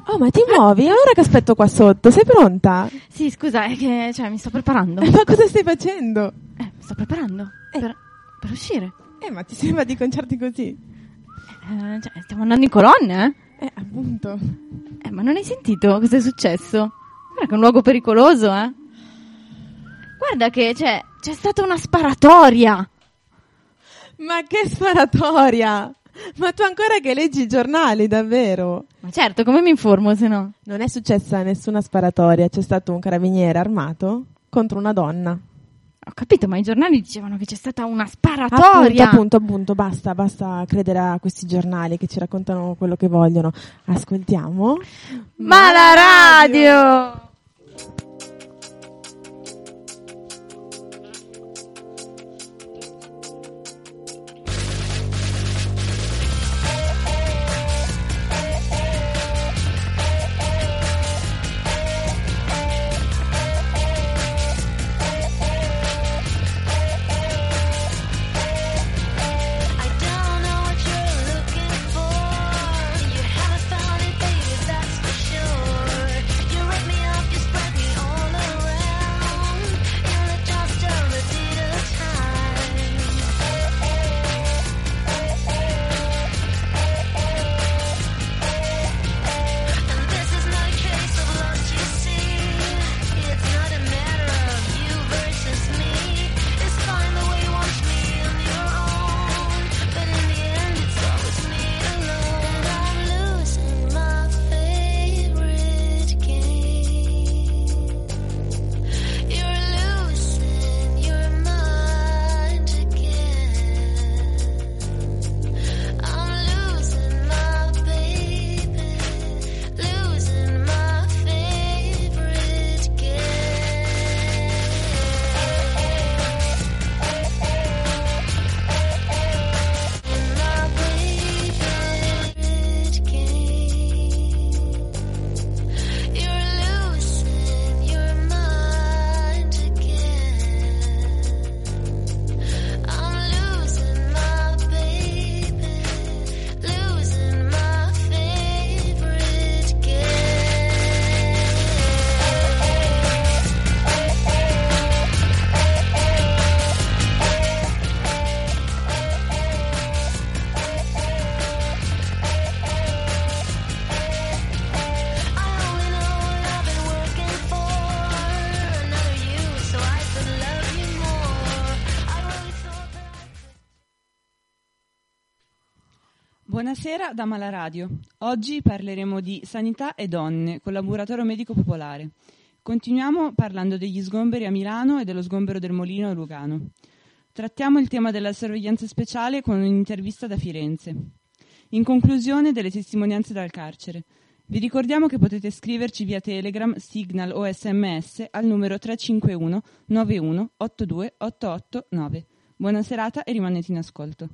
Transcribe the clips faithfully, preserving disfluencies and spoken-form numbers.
Oh, ma ti muovi? Allora che aspetto qua sotto? Sei pronta? Sì, scusa, è che cioè, mi sto preparando. Eh, ma cosa stai facendo? Eh, mi sto preparando Eh. per, per uscire. Eh, ma ti sembra di conciarti così? Eh, cioè, stiamo andando in colonne, eh? Eh, appunto. Eh, ma non hai sentito cosa è successo? Guarda che è un luogo pericoloso, eh? Guarda che c'è, c'è stata una sparatoria. Ma che sparatoria! Ma tu ancora che leggi i giornali, davvero? Ma certo, come mi informo se no? Non è successa nessuna sparatoria, c'è stato un carabiniere armato contro una donna. Ho capito, ma i giornali dicevano che c'è stata una sparatoria. Appunto, appunto, appunto, basta, basta credere a questi giornali che ci raccontano quello che vogliono. Ascoltiamo. Ma la radio! Buonasera da Malaradio. Oggi parleremo di sanità e donne col laboratorio medico popolare. Continuiamo parlando degli sgomberi a Milano e dello sgombero del Molino a Lugano. Trattiamo il tema della sorveglianza speciale con un'intervista da Firenze. In conclusione, delle testimonianze dal carcere. Vi ricordiamo che potete scriverci via Telegram, Signal o S M S al numero tre cinque uno nove uno otto due otto otto nove. Buona serata e rimanete in ascolto.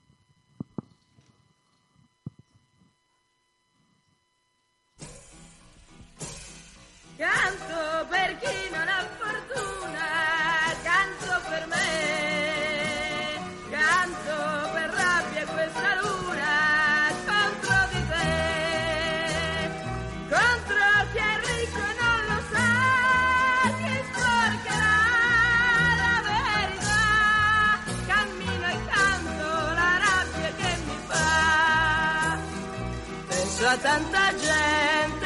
Canto per chi non ha fortuna, canto per me, canto per rabbia questa luna contro di te, contro chi è ricco e non lo sa, che sporcherà la verità, cammino e canto la rabbia che mi fa, penso a tanta gente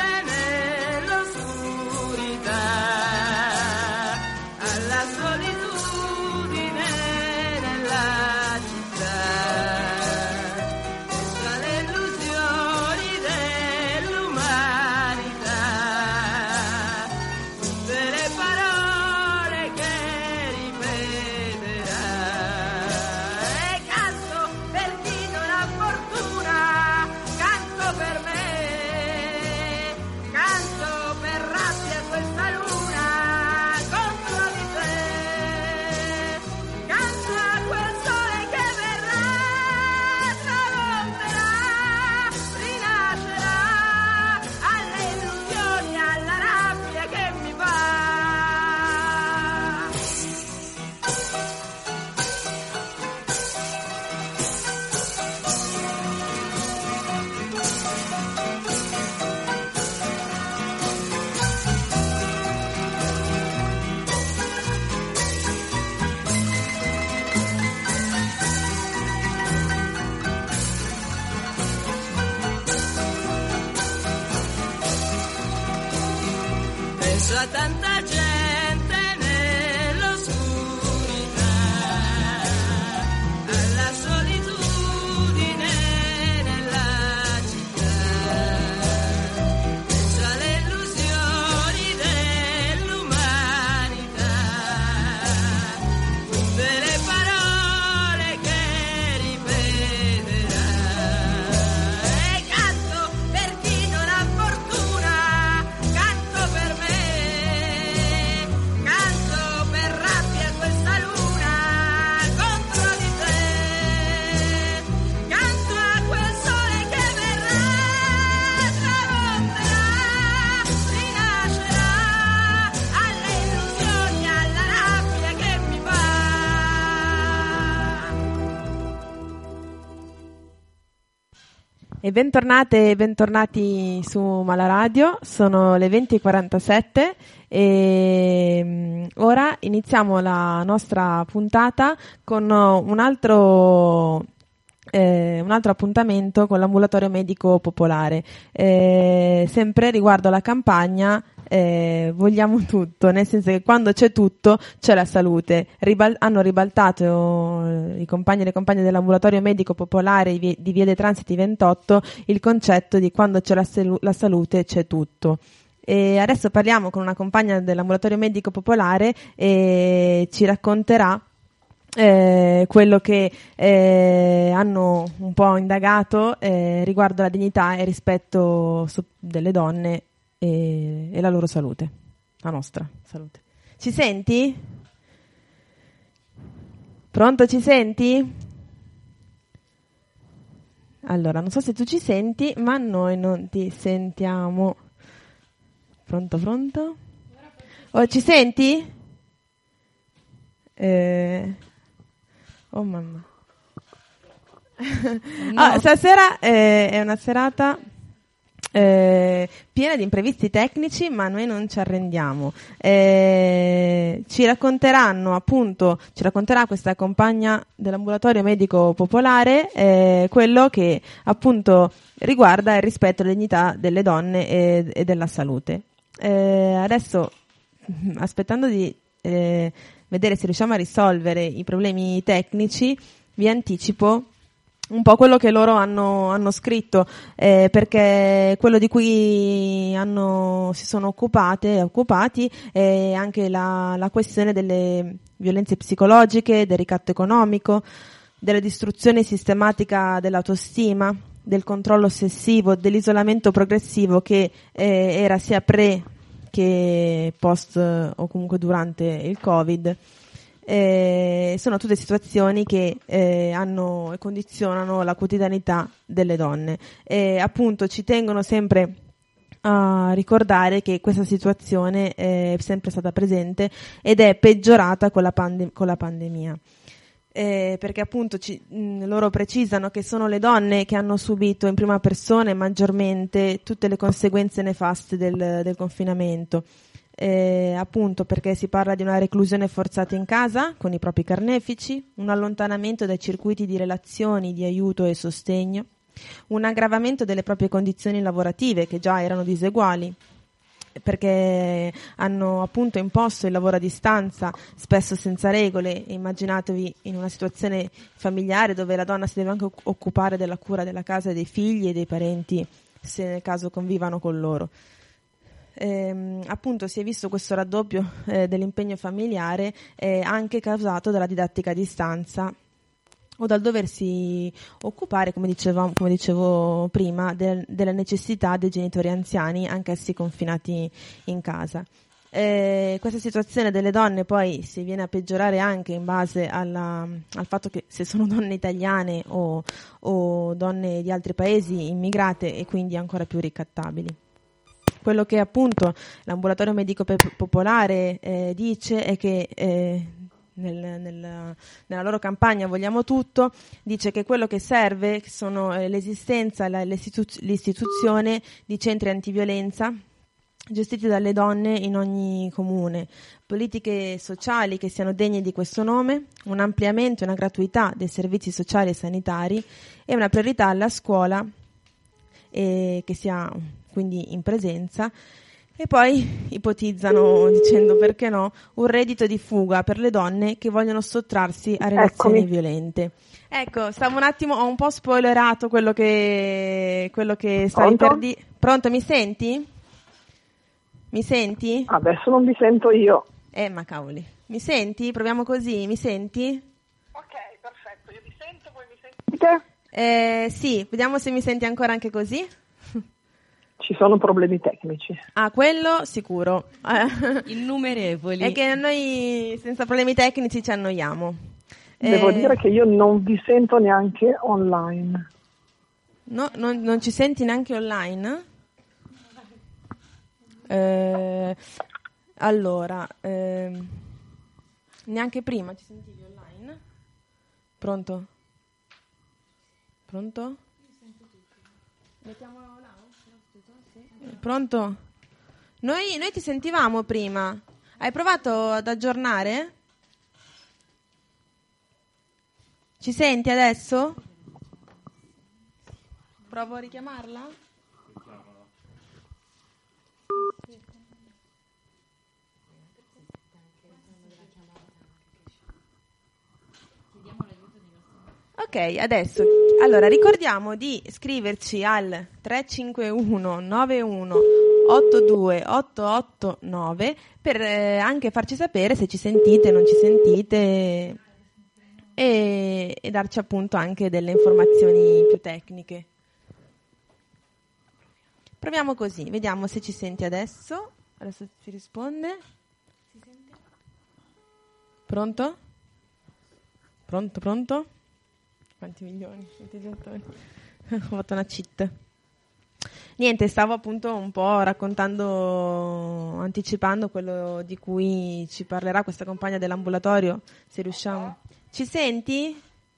alla solitudine nella città, tra le illusioni dell'umanità, tutte le parole che ripeterà, e canto per chi non ha fortuna, canto per me, penso a tanta gente nell'oscurità, alla solitudine nella città, penso alle illusioni dell'umanità, tutte le parole che ripeterà, e canto per chi non ha fortuna, canto per me, canto per rabbia questa luna contro di te, canto a quel sole che verrà, tramonterà, rinascerà, alle illusioni, alla rabbia che mi fa. E bentornate e bentornati su Malaradio, sono le venti e quarantasette e mm, ora iniziamo la nostra puntata con un altro, eh, un altro appuntamento con l'ambulatorio medico popolare, eh, sempre riguardo alla campagna eh, Vogliamo tutto, nel senso che quando c'è tutto c'è la salute. Ribal- hanno ribaltato eh, i compagni e le compagne dell'ambulatorio medico popolare di di Via dei Transiti ventotto il concetto di quando c'è la, selu- la salute c'è tutto. E adesso parliamo con una compagna dell'ambulatorio medico popolare e ci racconterà eh, quello che eh, hanno un po' indagato eh, riguardo alla dignità e rispetto so- delle donne e, e la loro salute, la nostra salute. Ci senti? Pronto, ci senti? Allora, non so se tu ci senti, ma noi non ti sentiamo. Pronto, pronto? Oh, ci senti? Eh... Oh mamma. Ah, stasera eh, è una serata eh, piena di imprevisti tecnici, ma noi non ci arrendiamo. Eh, ci racconteranno appunto, ci racconterà questa compagna dell'ambulatorio medico popolare eh, quello che appunto riguarda il rispetto della dignità delle donne e, e della salute. Eh, adesso, aspettando di eh, vedere se riusciamo a risolvere i problemi tecnici, vi anticipo un po' quello che loro hanno, hanno scritto, eh, perché quello di cui hanno, si sono occupate, occupati è anche la, la questione delle violenze psicologiche, del ricatto economico, della distruzione sistematica dell'autostima, del controllo ossessivo, dell'isolamento progressivo che eh, era sia pre che post o comunque durante il Covid. Eh, sono tutte situazioni che eh, hanno e condizionano la quotidianità delle donne e appunto ci tengono sempre a ricordare che questa situazione è sempre stata presente ed è peggiorata con la, pande- con la pandemia. Eh, perché appunto ci, mh, loro precisano che sono le donne che hanno subito in prima persona e maggiormente tutte le conseguenze nefaste del, del confinamento. Eh, appunto perché si parla di una reclusione forzata in casa con i propri carnefici, un allontanamento dai circuiti di relazioni, di aiuto e sostegno, un aggravamento delle proprie condizioni lavorative che già erano diseguali, perché hanno appunto imposto il lavoro a distanza, spesso senza regole. Immaginatevi in una situazione familiare dove la donna si deve anche occupare della cura della casa e dei figli e dei parenti, se nel caso convivano con loro. Ehm, appunto si è visto questo raddoppio eh, dell'impegno familiare eh, anche causato dalla didattica a distanza o dal doversi occupare, come dicevo, come dicevo prima, del, della necessità dei genitori anziani, anch'essi confinati in casa. Eh, questa situazione delle donne poi si viene a peggiorare anche in base alla, al fatto che se sono donne italiane o, o donne di altri paesi immigrate e quindi ancora più ricattabili. Quello che appunto l'ambulatorio medico pe- popolare eh, dice è che eh, nel, nel, nella loro campagna Vogliamo tutto, dice che quello che serve sono eh, l'esistenza, la, l'istitu- l'istituzione di centri antiviolenza gestiti dalle donne in ogni comune, politiche sociali che siano degne di questo nome, un ampliamento e una gratuità dei servizi sociali e sanitari e una priorità alla scuola eh, che sia quindi in presenza, E poi ipotizzano, dicendo perché no, un reddito di fuga per le donne che vogliono sottrarsi a relazioni Eccomi. violente. Ecco, stavo un attimo, ho un po' spoilerato quello che, quello che stavi Pronto? per dire. Pronto, mi senti? Mi senti? Adesso non vi sento io. Eh, ma cavoli. Mi senti? Proviamo così, mi senti? Ok, perfetto, io vi sento, voi mi sentite? Eh, sì, vediamo se mi senti ancora anche così. Ci sono problemi tecnici. Ah, quello sicuro. Eh, Innumerevoli. È che noi senza problemi tecnici ci annoiamo. Devo Eh, dire che io non vi sento neanche online. No, non, non ci senti neanche online? Eh, allora, ehm, neanche prima ci sentivi online? Pronto? Pronto? Mettiamo l'audio? Pronto? Noi, noi ti sentivamo prima. Hai provato ad aggiornare? Ci senti adesso? Provo a richiamarla? Ok, adesso allora ricordiamo di scriverci al tre cinque uno nove uno otto due otto otto nove per eh, anche farci sapere se ci sentite, non ci sentite e, e darci appunto anche delle informazioni più tecniche. Proviamo così, vediamo se ci senti adesso. Adesso ci risponde. Si sente? Pronto? Pronto, pronto? Quanti milioni? Quanti giocatori? Ho fatto una cheat. Niente, stavo appunto un po' raccontando, anticipando quello di cui ci parlerà questa compagna dell'ambulatorio, se riusciamo. Ci senti?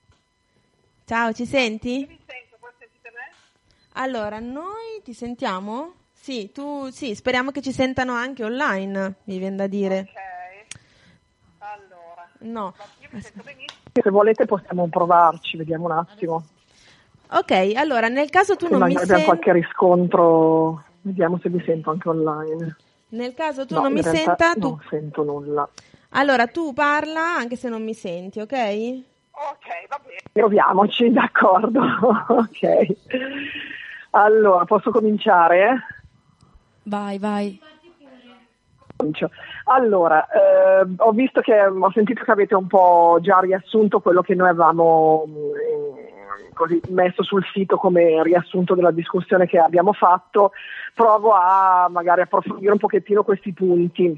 Ciao, ci senti? Vi sento, voi sentite me? Allora, noi ti sentiamo? Sì, tu sì, speriamo che ci sentano anche online, mi viene da dire. Ok. Allora, No. io vi sento benissimo. Se volete possiamo provarci, vediamo un attimo. Ok, allora, nel caso tu Se non mi magari abbiamo senti, qualche riscontro, vediamo se vi sento anche online. nel caso tu No, non in mi realtà senta, tu non sento nulla. allora tu parla anche se non mi senti, ok? Ok, va bene. Proviamoci, d'accordo. Ok. Allora, posso cominciare? Vai, vai. Comincio. Allora, eh, ho visto che, ho sentito che avete un po' già riassunto quello che noi avevamo eh, così messo sul sito come riassunto della discussione che abbiamo fatto. Provo a magari approfondire un pochettino questi punti.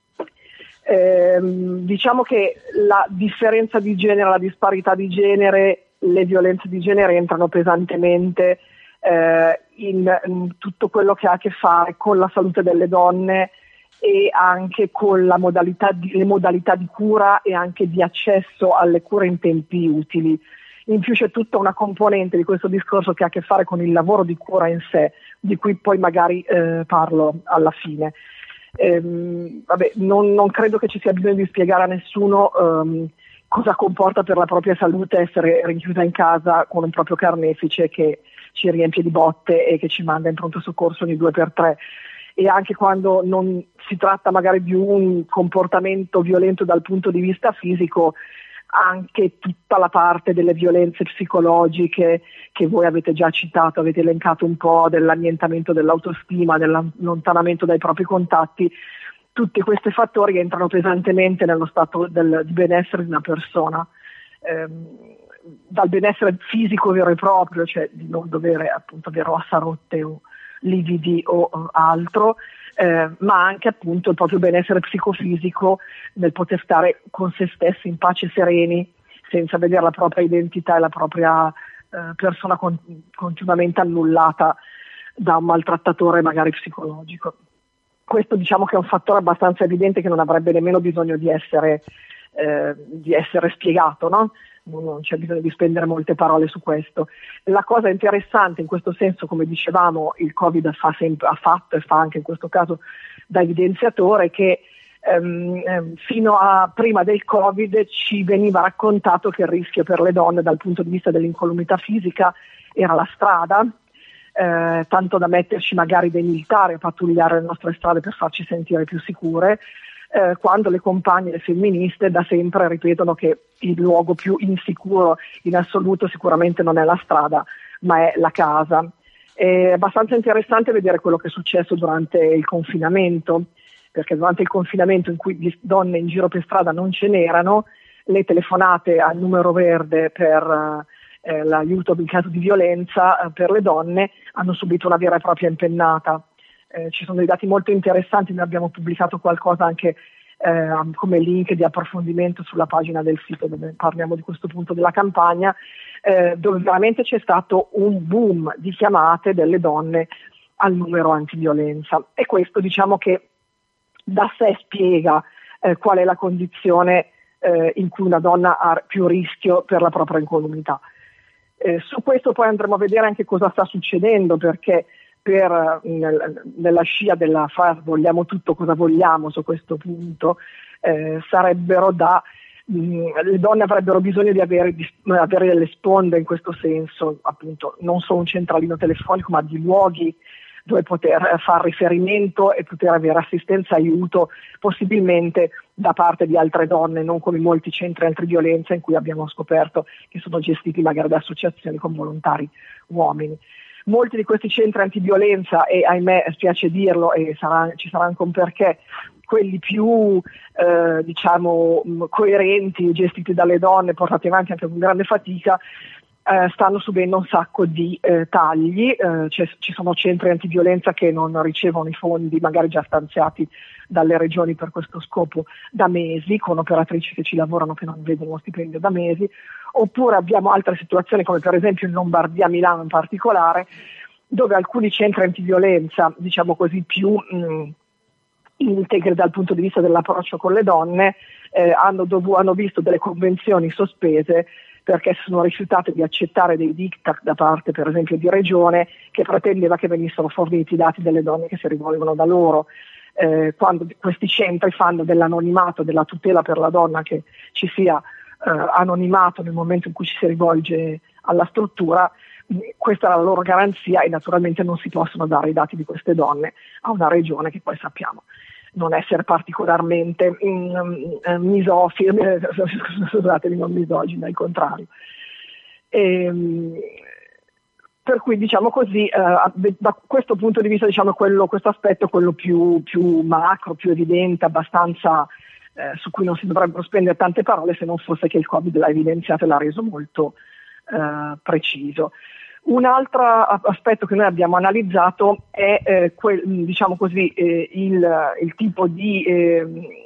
Eh, diciamo che la differenza di genere, la disparità di genere, le violenze di genere entrano pesantemente eh, in, in tutto quello che ha a che fare con la salute delle donne e anche con la modalità di, le modalità di cura e anche di accesso alle cure in tempi utili. In più c'è tutta una componente di questo discorso che ha a che fare con il lavoro di cura in sé, di cui poi magari eh, parlo alla fine. Ehm, vabbè, non, non credo che ci sia bisogno di spiegare a nessuno ehm, cosa comporta per la propria salute essere rinchiusa in casa con un proprio carnefice che ci riempie di botte e che ci manda in pronto soccorso ogni due per tre. E anche quando non si tratta magari di un comportamento violento dal punto di vista fisico, anche tutta la parte delle violenze psicologiche che voi avete già citato, avete elencato un po', dell'annientamento dell'autostima, dell'allontanamento dai propri contatti, tutti questi fattori entrano pesantemente nello stato del, di benessere di una persona, ehm, dal benessere fisico vero e proprio, cioè di non dover appunto avere ossa rotte o lividi o uh, altro, eh, ma anche appunto il proprio benessere psicofisico nel poter stare con se stessi in pace e sereni senza vedere la propria identità e la propria eh, persona con- continuamente annullata da un maltrattatore magari psicologico. Questo diciamo che è un fattore abbastanza evidente che non avrebbe nemmeno bisogno di essere, eh, di essere spiegato, no? Non c'è bisogno di spendere molte parole su questo. La cosa interessante in questo senso, come dicevamo, il Covid fa sempre, ha fatto e fa anche in questo caso da evidenziatore, è che ehm, ehm, fino a prima del Covid ci veniva raccontato che il rischio per le donne dal punto di vista dell'incolumità fisica era la strada, eh, tanto da metterci magari dei militari a pattugliare le nostre strade per farci sentire più sicure, eh, quando le compagne, le femministe, da sempre ripetono che il luogo più insicuro in assoluto sicuramente non è la strada, ma è la casa. È abbastanza interessante vedere quello che è successo durante il confinamento, perché durante il confinamento, in cui donne in giro per strada non ce n'erano, le telefonate al numero verde per eh, l'aiuto in caso di violenza eh, per le donne hanno subito una vera e propria impennata. Eh, ci sono dei dati molto interessanti, noi abbiamo pubblicato qualcosa anche eh, come link di approfondimento sulla pagina del sito dove parliamo di questo punto della campagna, eh, dove veramente c'è stato un boom di chiamate delle donne al numero antiviolenza, e questo diciamo che da sé spiega eh, qual è la condizione eh, in cui una donna ha più rischio per la propria incolumità. Eh, su questo poi andremo a vedere anche cosa sta succedendo, perché per, nel, nella scia della frase vogliamo tutto cosa vogliamo su questo punto, eh, sarebbero da mh, le donne avrebbero bisogno di avere, di avere delle sponde in questo senso, appunto non solo un centralino telefonico, ma di luoghi dove poter fare riferimento e poter avere assistenza e aiuto, possibilmente da parte di altre donne, non come molti centri antiviolenza in cui abbiamo scoperto che sono gestiti magari da associazioni con volontari uomini. Molti di questi centri antiviolenza, e ahimè spiace dirlo, e sarà, ci sarà anche un perché, quelli più eh, diciamo coerenti, gestiti dalle donne, portati avanti anche con grande fatica, Eh, stanno subendo un sacco di eh, tagli, eh, ci sono centri antiviolenza che non ricevono i fondi magari già stanziati dalle regioni per questo scopo da mesi, con operatrici che ci lavorano che non vedono lo stipendio da mesi, oppure abbiamo altre situazioni come per esempio in Lombardia, Milano in particolare, dove alcuni centri antiviolenza, diciamo così, più mh, integri dal punto di vista dell'approccio con le donne, eh, hanno, dov- hanno visto delle convenzioni sospese perché si sono rifiutate di accettare dei diktat da parte per esempio di regione che pretendeva che venissero forniti i dati delle donne che si rivolgono da loro. Eh, quando questi centri fanno dell'anonimato, della tutela per la donna, che ci sia eh, anonimato nel momento in cui ci si rivolge alla struttura, questa è la loro garanzia, e naturalmente non si possono dare i dati di queste donne a una regione che poi sappiamo non essere particolarmente mm, misofila, scusatemi, non misogina, al contrario. E, per cui diciamo così, eh, da questo punto di vista diciamo quello, questo aspetto è quello più, più macro, più evidente, abbastanza eh, su cui non si dovrebbero spendere tante parole, se non fosse che il Covid l'ha evidenziato e l'ha reso molto eh, preciso. Un altro aspetto che noi abbiamo analizzato è eh, quel, diciamo così, eh, il, il tipo di, eh,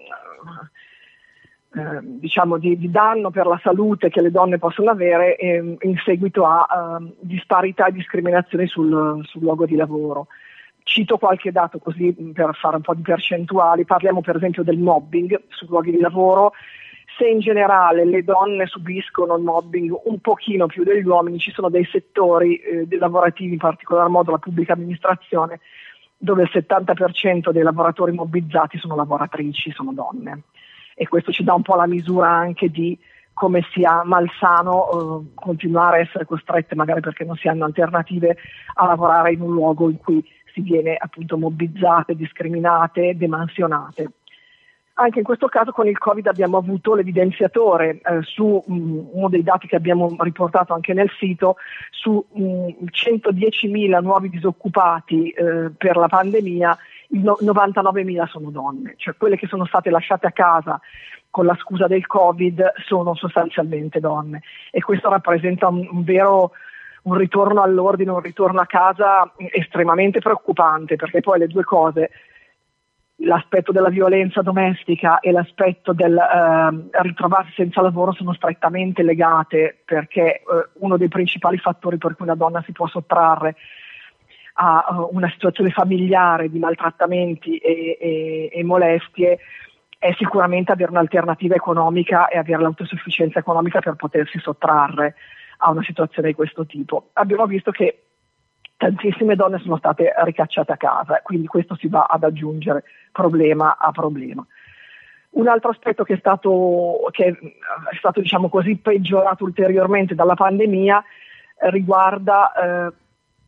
eh, diciamo di, di danno per la salute che le donne possono avere eh, in seguito a eh, disparità e discriminazioni sul, sul luogo di lavoro. Cito qualche dato così per fare un po' di percentuali. Parliamo per esempio del mobbing sui luoghi di lavoro. Se in generale le donne subiscono il mobbing un pochino più degli uomini, ci sono dei settori eh, lavorativi, in particolar modo la pubblica amministrazione, dove il settanta per cento dei lavoratori mobbizzati sono lavoratrici, sono donne. E questo ci dà un po' la misura anche di come sia malsano eh, continuare a essere costrette, magari perché non si hanno alternative, a lavorare in un luogo in cui si viene appunto mobbizzate, discriminate, demansionate. Anche in questo caso con il Covid abbiamo avuto l'evidenziatore eh, su mh, uno dei dati che abbiamo riportato anche nel sito, su mh, centodiecimila nuovi disoccupati eh, per la pandemia, il no- novantanovemila sono donne, cioè quelle che sono state lasciate a casa con la scusa del Covid sono sostanzialmente donne, e questo rappresenta un, un vero un ritorno all'ordine, un ritorno a casa estremamente preoccupante, perché poi le due cose, l'aspetto della violenza domestica e l'aspetto del eh, ritrovarsi senza lavoro, sono strettamente legate, perché eh, uno dei principali fattori per cui una donna si può sottrarre a uh, una situazione familiare di maltrattamenti e, e, e molestie è sicuramente avere un'alternativa economica e avere l'autosufficienza economica per potersi sottrarre a una situazione di questo tipo. Abbiamo visto che tantissime donne sono state ricacciate a casa, quindi questo si va ad aggiungere problema a problema. Un altro aspetto che è stato, che è stato diciamo così, peggiorato ulteriormente dalla pandemia eh, riguarda eh,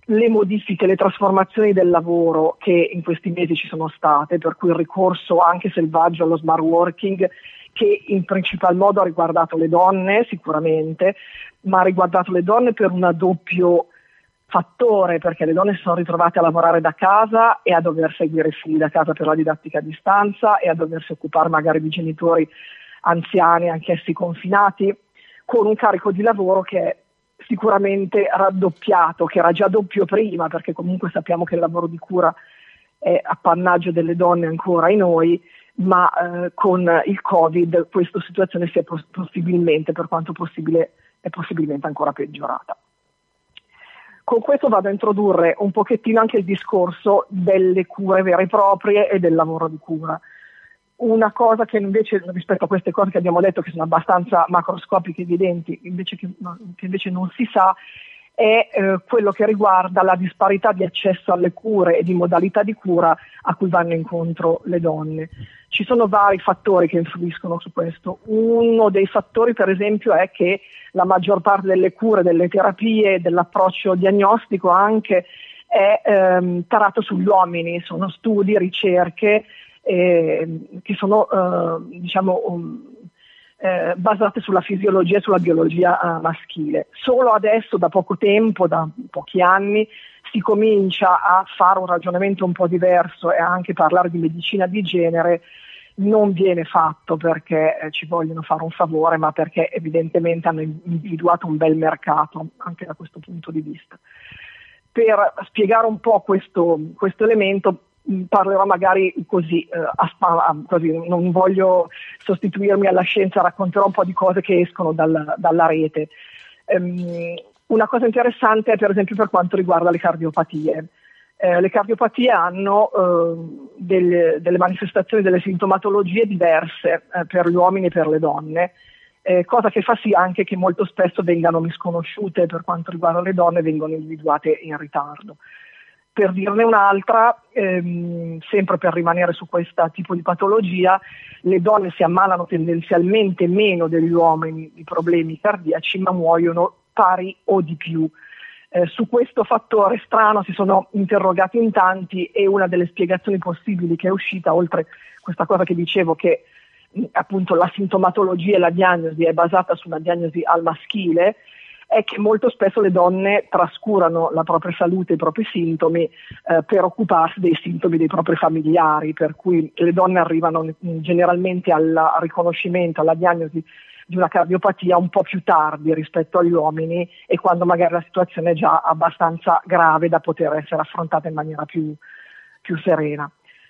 le modifiche, le trasformazioni del lavoro che in questi mesi ci sono state, per cui il ricorso anche selvaggio allo smart working, che in principal modo ha riguardato le donne sicuramente, ma ha riguardato le donne per un doppio fattore, perché le donne si sono ritrovate a lavorare da casa e a dover seguire i figli da casa per la didattica a distanza e a doversi occupare magari di genitori anziani, anch'essi confinati, con un carico di lavoro che è sicuramente raddoppiato, che era già doppio prima, perché comunque sappiamo che il lavoro di cura è appannaggio delle donne ancora in noi, ma eh, con il Covid questa situazione si è poss- possibilmente, per quanto possibile, è possibilmente ancora peggiorata. Con questo vado a introdurre un pochettino anche il discorso delle cure vere e proprie e del lavoro di cura. Una cosa che invece, rispetto a queste cose che abbiamo detto che sono abbastanza macroscopiche e evidenti, invece che, che invece non si sa, è eh, quello che riguarda la disparità di accesso alle cure e di modalità di cura a cui vanno incontro le donne. Ci sono vari fattori che influiscono su questo. Uno dei fattori, per esempio, è che la maggior parte delle cure, delle terapie, dell'approccio diagnostico anche è ehm, tarato sugli uomini, sono studi, ricerche eh, che sono eh, diciamo um, eh, basate sulla fisiologia e sulla biologia eh, maschile. Solo adesso, da poco tempo, da pochi anni, si comincia a fare un ragionamento un po' diverso e anche parlare di medicina di genere. Non viene fatto perché eh, ci vogliono fare un favore, ma perché evidentemente hanno individuato un bel mercato anche da questo punto di vista. Per spiegare un po' questo, questo elemento mh, parlerò magari così, eh, a spa, così, non voglio sostituirmi alla scienza, racconterò un po' di cose che escono dal, dalla rete. Um, una cosa interessante è per esempio per quanto riguarda le cardiopatie. Eh, le cardiopatie hanno eh, delle, delle manifestazioni, delle sintomatologie diverse eh, per gli uomini e per le donne, eh, cosa che fa sì anche che molto spesso vengano misconosciute per quanto riguarda le donne, vengono individuate in ritardo. Per dirne un'altra, ehm, sempre per rimanere su questo tipo di patologia, le donne si ammalano tendenzialmente meno degli uomini di problemi cardiaci, ma muoiono pari o di più. Eh, su questo fattore strano si sono interrogati in tanti e una delle spiegazioni possibili che è uscita, oltre questa cosa che dicevo che mh, appunto la sintomatologia e la diagnosi è basata su una diagnosi al maschile, è che molto spesso le donne trascurano la propria salute, i propri sintomi eh, per occuparsi dei sintomi dei propri familiari, per cui le donne arrivano mh, generalmente al riconoscimento, alla diagnosi di una cardiopatia un po' più tardi rispetto agli uomini e quando magari la situazione è già abbastanza grave da poter essere affrontata in maniera più, più serena.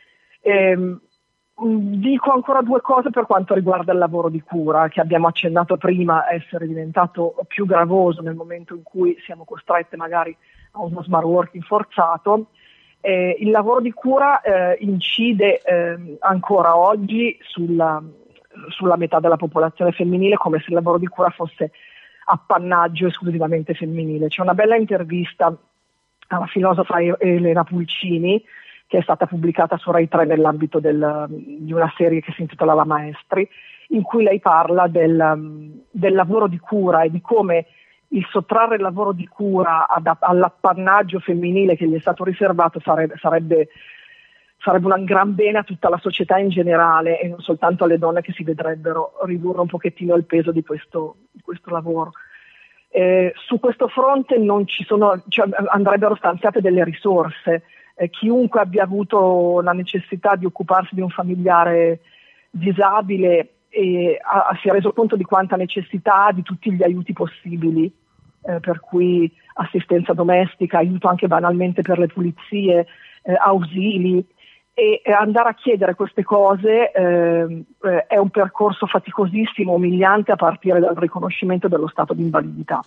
Ehm, dico ancora due cose per quanto riguarda il lavoro di cura, che abbiamo accennato prima essere diventato più gravoso nel momento in cui siamo costrette magari a uno smart working forzato. Eh, il lavoro di cura eh, incide eh, ancora oggi sulla sulla metà della popolazione femminile, come se il lavoro di cura fosse appannaggio esclusivamente femminile. C'è una bella intervista alla filosofa Elena Pulcini che è stata pubblicata su Rai tre nell'ambito del, di una serie che si intitola La Maestri, in cui lei parla del, del lavoro di cura e di come il sottrarre il lavoro di cura ad, all'appannaggio femminile che gli è stato riservato sarebbe, sarebbe sarebbe un gran bene a tutta la società in generale e non soltanto alle donne che si vedrebbero ridurre un pochettino il peso di questo, di questo lavoro. Eh, su questo fronte non ci sono, cioè, andrebbero stanziate delle risorse. Eh, chiunque abbia avuto la necessità di occuparsi di un familiare disabile e ha, si è reso conto di quanta necessità ha di tutti gli aiuti possibili, eh, per cui assistenza domestica, aiuto anche banalmente per le pulizie, eh, ausili. E andare a chiedere queste cose eh, eh, è un percorso faticosissimo, umiliante a partire dal riconoscimento dello stato di invalidità.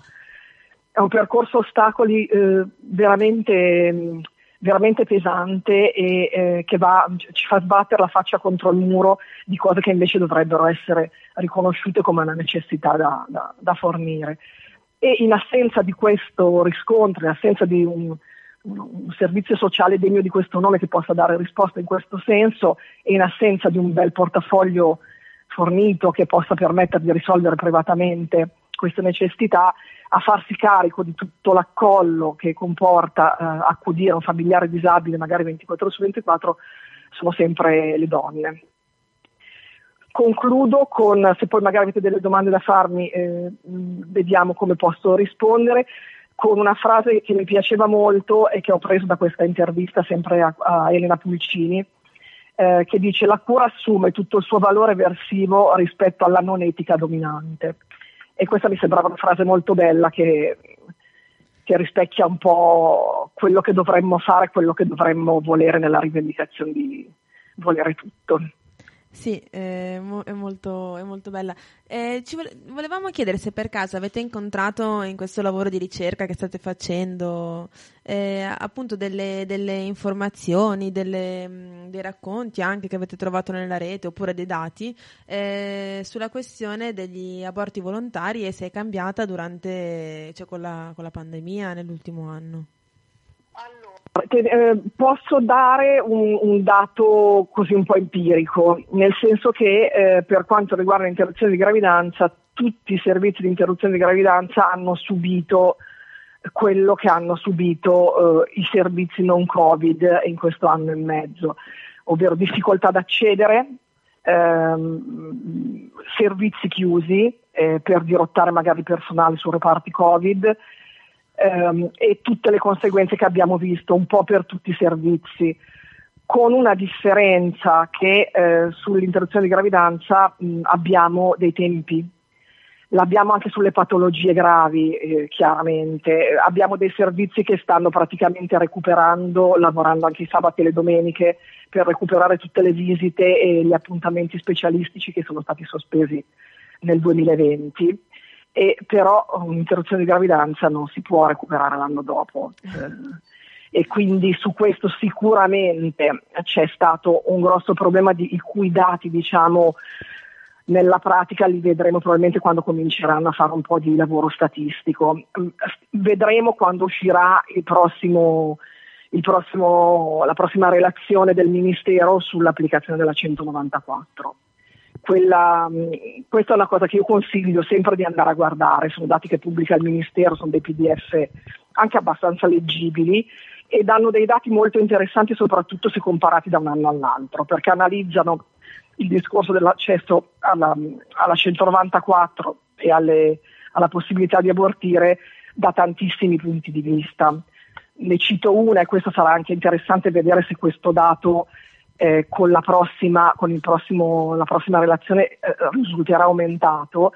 È un percorso ostacoli eh, veramente, veramente pesante e eh, che va, ci fa sbattere la faccia contro il muro di cose che invece dovrebbero essere riconosciute come una necessità da, da, da fornire. E in assenza di questo riscontro, in assenza di un un servizio sociale degno di questo nome che possa dare risposta in questo senso e in assenza di un bel portafoglio fornito che possa permettere di risolvere privatamente queste necessità, a farsi carico di tutto l'accollo che comporta eh, accudire un familiare disabile magari ventiquattro ore su ventiquattro, sono sempre le donne. Concludo con, se poi magari avete delle domande da farmi, eh, vediamo come posso rispondere, con una frase che mi piaceva molto e che ho preso da questa intervista sempre a, a Elena Pulcini, eh, che dice: la cura assume tutto il suo valore eversivo rispetto alla non etica dominante. E questa mi sembrava una frase molto bella che, che rispecchia un po' quello che dovremmo fare, quello che dovremmo volere nella rivendicazione di volere tutto. Sì, è, mo- è, molto, è molto bella. Eh, ci vole- volevamo chiedere se per caso avete incontrato in questo lavoro di ricerca che state facendo eh, appunto delle, delle informazioni, delle, mh, dei racconti anche che avete trovato nella rete oppure dei dati eh, sulla questione degli aborti volontari e se è cambiata durante, cioè con la, con la pandemia nell'ultimo anno. Te, eh, posso dare un, un dato così un po' empirico, nel senso che eh, per quanto riguarda l'interruzione di gravidanza, tutti i servizi di interruzione di gravidanza hanno subito quello che hanno subito eh, i servizi non Covid in questo anno e mezzo, ovvero difficoltà ad accedere, ehm, servizi chiusi eh, per dirottare magari personale su reparti Covid, Um, e tutte le conseguenze che abbiamo visto un po' per tutti i servizi, con una differenza che eh, sull'interruzione di gravidanza mh, abbiamo dei tempi, l'abbiamo anche sulle patologie gravi eh, chiaramente, abbiamo dei servizi che stanno praticamente recuperando, lavorando anche i sabati e le domeniche per recuperare tutte le visite e gli appuntamenti specialistici che sono stati sospesi nel duemilaventi. E però un'interruzione di gravidanza non si può recuperare l'anno dopo eh, e quindi su questo sicuramente c'è stato un grosso problema di, i cui dati diciamo nella pratica li vedremo probabilmente quando cominceranno a fare un po' di lavoro statistico, vedremo quando uscirà il prossimo, il prossimo, la prossima relazione del Ministero sull'applicazione della centonovantaquattro. Quella, questa è una cosa che io consiglio sempre di andare a guardare, sono dati che pubblica il Ministero, sono dei P D F anche abbastanza leggibili e danno dei dati molto interessanti soprattutto se comparati da un anno all'altro, perché analizzano il discorso dell'accesso alla, alla centonovantaquattro e alle, alla possibilità di abortire da tantissimi punti di vista. Ne cito una e questo sarà anche interessante vedere se questo dato Eh, con la prossima, con il prossimo, la prossima relazione eh, risulterà aumentato,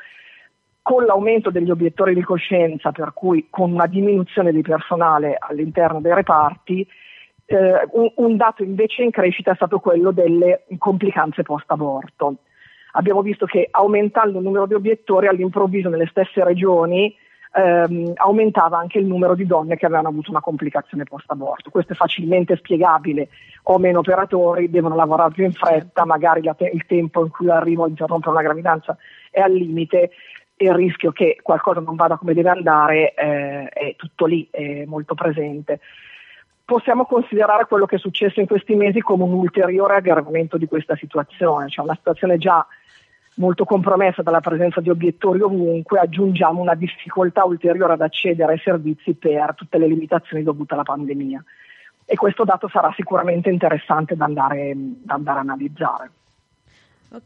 con l'aumento degli obiettori di coscienza, per cui con una diminuzione di personale all'interno dei reparti, eh, un, un dato invece in crescita è stato quello delle complicanze post-aborto. Abbiamo visto che aumentando il numero di obiettori all'improvviso nelle stesse regioni ehm, aumentava anche il numero di donne che avevano avuto una complicazione post-aborto. Questo è facilmente spiegabile, o meno operatori, devono lavorare più in fretta, magari la te- il tempo in cui l'arrivo a interrompere una gravidanza è al limite e il rischio che qualcosa non vada come deve andare eh, è tutto lì, è molto presente. Possiamo considerare quello che è successo in questi mesi come un ulteriore aggravamento di questa situazione, cioè una situazione già molto compromessa dalla presenza di obiettori ovunque, aggiungiamo una difficoltà ulteriore ad accedere ai servizi per tutte le limitazioni dovute alla pandemia. E questo dato sarà sicuramente interessante da andare, da andare a analizzare. Ok,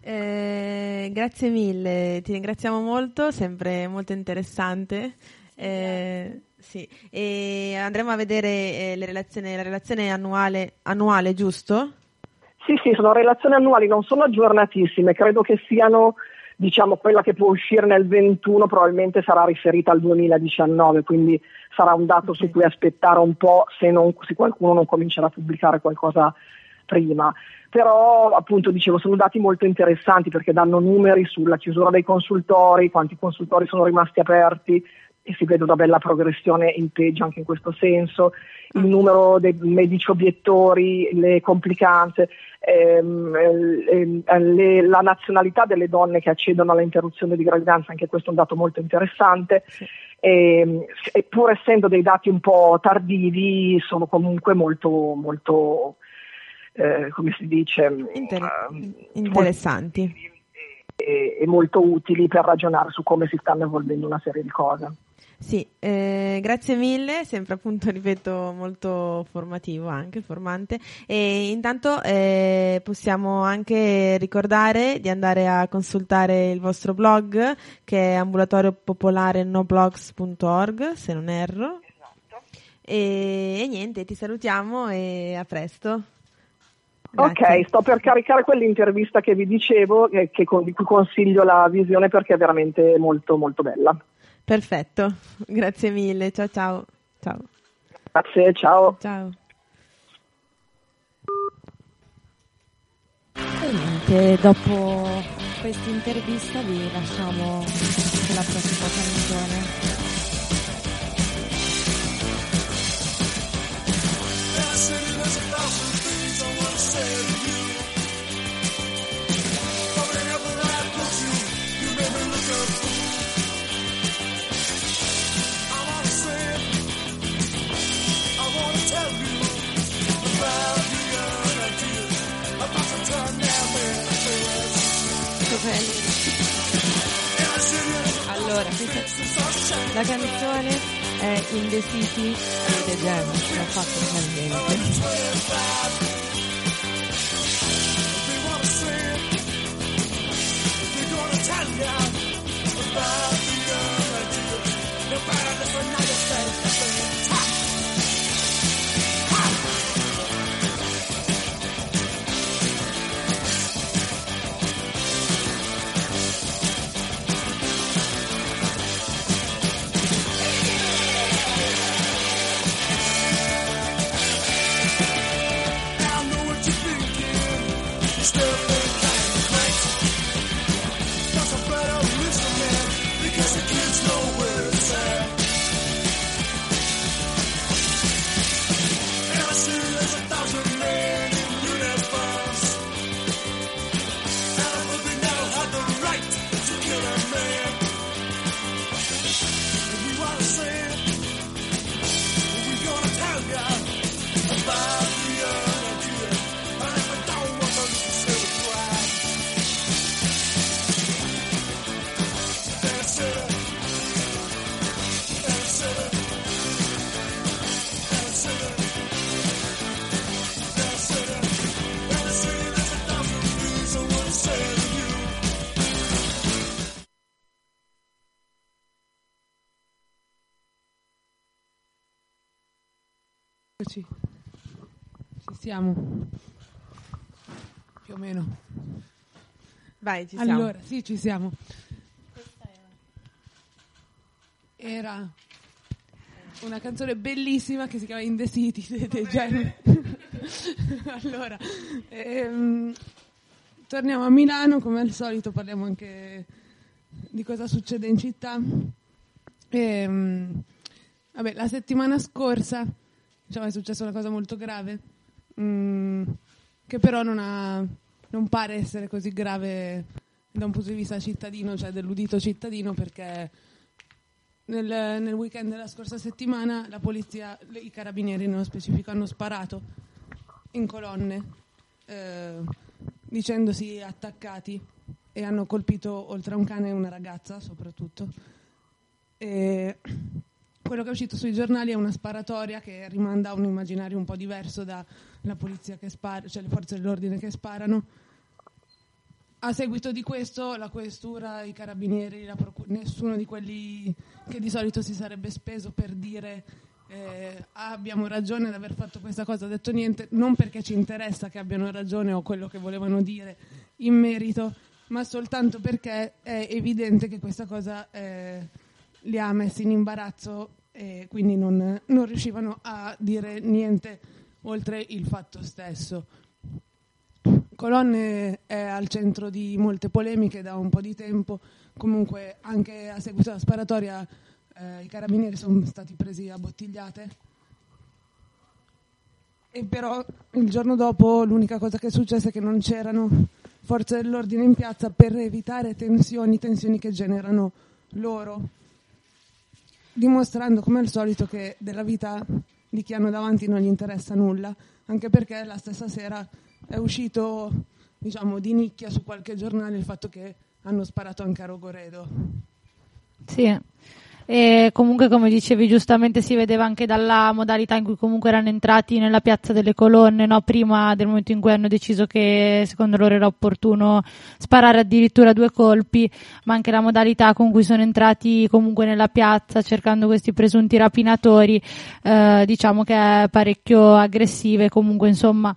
eh, grazie mille, ti ringraziamo molto, sempre molto interessante. Eh, sì. E andremo a vedere eh, le relazioni, la relazione annuale, annuale, giusto? Sì, sì, sono relazioni annuali, non sono aggiornatissime, credo che siano, diciamo, quella che può uscire nel ventuno probabilmente sarà riferita al duemiladiciannove, quindi sarà un dato okay. su cui aspettare un po' se, non, se qualcuno non comincerà a pubblicare qualcosa prima. Però appunto dicevo sono dati molto interessanti perché danno numeri sulla chiusura dei consultori, quanti consultori sono rimasti aperti e si vede una bella progressione in peggio anche in questo senso, il numero dei medici obiettori, le complicanze, ehm, eh, le, la nazionalità delle donne che accedono all'interruzione di gravidanza, anche questo è un dato molto interessante. Sì. E, e pur essendo dei dati un po' tardivi sono comunque molto molto eh, come si dice Inter- interessanti e, e, e molto utili per ragionare su come si stanno evolvendo una serie di cose. Sì, eh, grazie mille, sempre appunto, ripeto, molto formativo, anche formante. E intanto eh, possiamo anche ricordare di andare a consultare il vostro blog, che è ambulatorio popolare noblogs punto org, se non erro. Esatto. E, e niente, ti salutiamo e a presto. Grazie. Ok, sto per caricare quell'intervista che vi dicevo, che, che con, di cui consiglio la visione perché è veramente molto molto bella. Perfetto, grazie mille, ciao ciao. Ciao. Grazie, ciao. Ciao. E niente, dopo questa intervista vi lasciamo con la prossima canzone. Allora, la canzone è In the City The Jam, l'ho fatto finalmente. Ci siamo più o meno. Vai, ci siamo. Allora, sì, ci siamo. Era una canzone bellissima che si chiama In the City dei Jam. Allora, ehm, torniamo a Milano, come al solito parliamo anche di cosa succede in città. Ehm, vabbè, la settimana scorsa, diciamo, è successa una cosa molto grave, mh, che però non, ha, non pare essere così grave da un punto di vista cittadino, cioè dell'udito cittadino, perché nel, nel weekend della scorsa settimana la polizia, i carabinieri nello specifico, hanno sparato in colonne, eh, dicendosi attaccati, e hanno colpito oltre a un cane una ragazza soprattutto. E quello che è uscito sui giornali è una sparatoria che rimanda a un immaginario un po' diverso dalla polizia che spara, cioè le forze dell'ordine che sparano. A seguito di questo la questura, i carabinieri, la procura, nessuno di quelli che di solito si sarebbe speso per dire eh, ah, abbiamo ragione ad aver fatto questa cosa, ha detto niente, non perché ci interessa che abbiano ragione o quello che volevano dire in merito, ma soltanto perché è evidente che questa cosa eh, li ha messi in imbarazzo e quindi non, non riuscivano a dire niente oltre il fatto stesso. Colonne è al centro di molte polemiche da un po' di tempo, comunque anche a seguito della sparatoria eh, i carabinieri sono stati presi a bottigliate, e però il giorno dopo l'unica cosa che è successa è che non c'erano forze dell'ordine in piazza per evitare tensioni, tensioni che generano loro, dimostrando come al solito che della vita di chi hanno davanti non gli interessa nulla, anche perché la stessa sera è uscito, diciamo, di nicchia su qualche giornale il fatto che hanno sparato anche a Rogoredo. Sì. E comunque, come dicevi giustamente, si vedeva anche dalla modalità in cui comunque erano entrati nella piazza delle colonne, no? Prima del momento in cui hanno deciso che secondo loro era opportuno sparare addirittura due colpi, ma anche la modalità con cui sono entrati comunque nella piazza cercando questi presunti rapinatori, eh, diciamo che è parecchio aggressive. Comunque, insomma,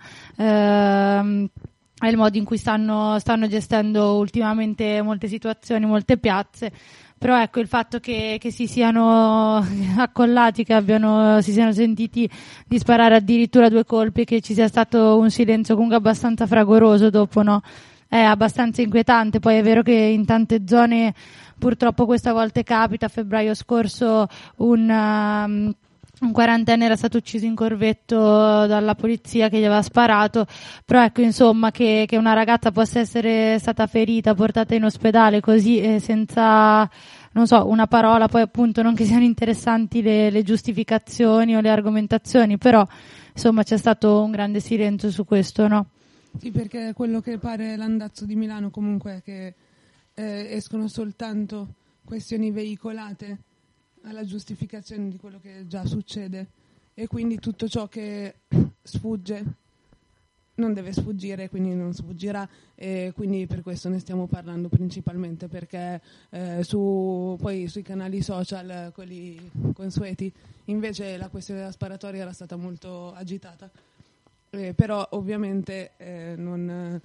ehm, è il modo in cui stanno, stanno gestendo ultimamente molte situazioni, molte piazze. Però ecco, il fatto che, che si siano accollati, che abbiano, si siano sentiti di sparare addirittura due colpi, che ci sia stato un silenzio comunque abbastanza fragoroso dopo, no? È abbastanza inquietante. Poi è vero che in tante zone purtroppo questa volta capita. A febbraio scorso un... Um, un quarantenne era stato ucciso in corvetto dalla polizia che gli aveva sparato, però ecco, insomma, che, che una ragazza possa essere stata ferita, portata in ospedale così, eh, senza, non so, una parola. Poi appunto non che siano interessanti le, le giustificazioni o le argomentazioni, però insomma c'è stato un grande silenzio su questo, no? Sì, perché quello che pare l'andazzo di Milano comunque è che eh, escono soltanto questioni veicolate alla giustificazione di quello che già succede, e quindi tutto ciò che sfugge non deve sfuggire, quindi non sfuggirà, e quindi per questo ne stiamo parlando principalmente, perché eh, su, poi sui canali social, quelli consueti, invece la questione della sparatoria era stata molto agitata, eh, però ovviamente eh, non...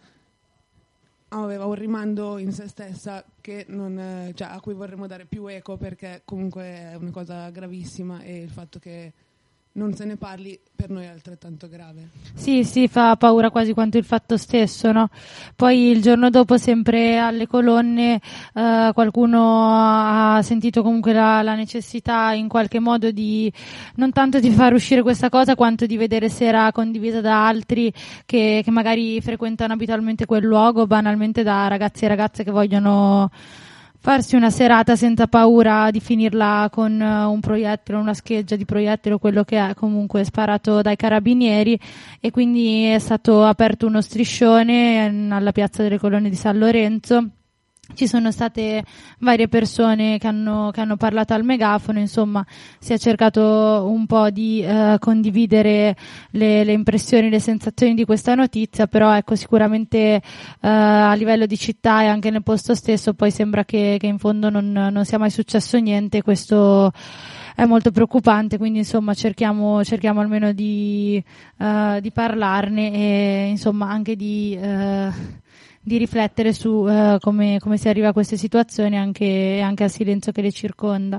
aveva un rimando in se stessa che non, cioè, a cui vorremmo dare più eco, perché comunque è una cosa gravissima e il fatto che non se ne parli per noi è altrettanto grave. Sì, sì, fa paura quasi quanto il fatto stesso, no? Poi il giorno dopo, sempre alle colonne, eh, qualcuno ha sentito comunque la, la necessità in qualche modo di, non tanto di far uscire questa cosa, quanto di vedere se era condivisa da altri che, che magari frequentano abitualmente quel luogo, banalmente da ragazzi e ragazze che vogliono farsi una serata senza paura di finirla con uh, un proiettile, una scheggia di proiettile o quello che è, comunque sparato dai carabinieri, e quindi è stato aperto uno striscione alla piazza delle colonne di San Lorenzo. Ci sono state varie persone che hanno, che hanno parlato al megafono, insomma si è cercato un po' di eh, condividere le, le impressioni, le sensazioni di questa notizia, però ecco, sicuramente eh, a livello di città e anche nel posto stesso poi sembra che, che in fondo non, non sia mai successo niente. Questo è molto preoccupante, quindi insomma cerchiamo, cerchiamo almeno di, uh, di parlarne e insomma anche di... Uh, di riflettere su uh, come, come si arriva a queste situazioni, anche, anche al silenzio che le circonda.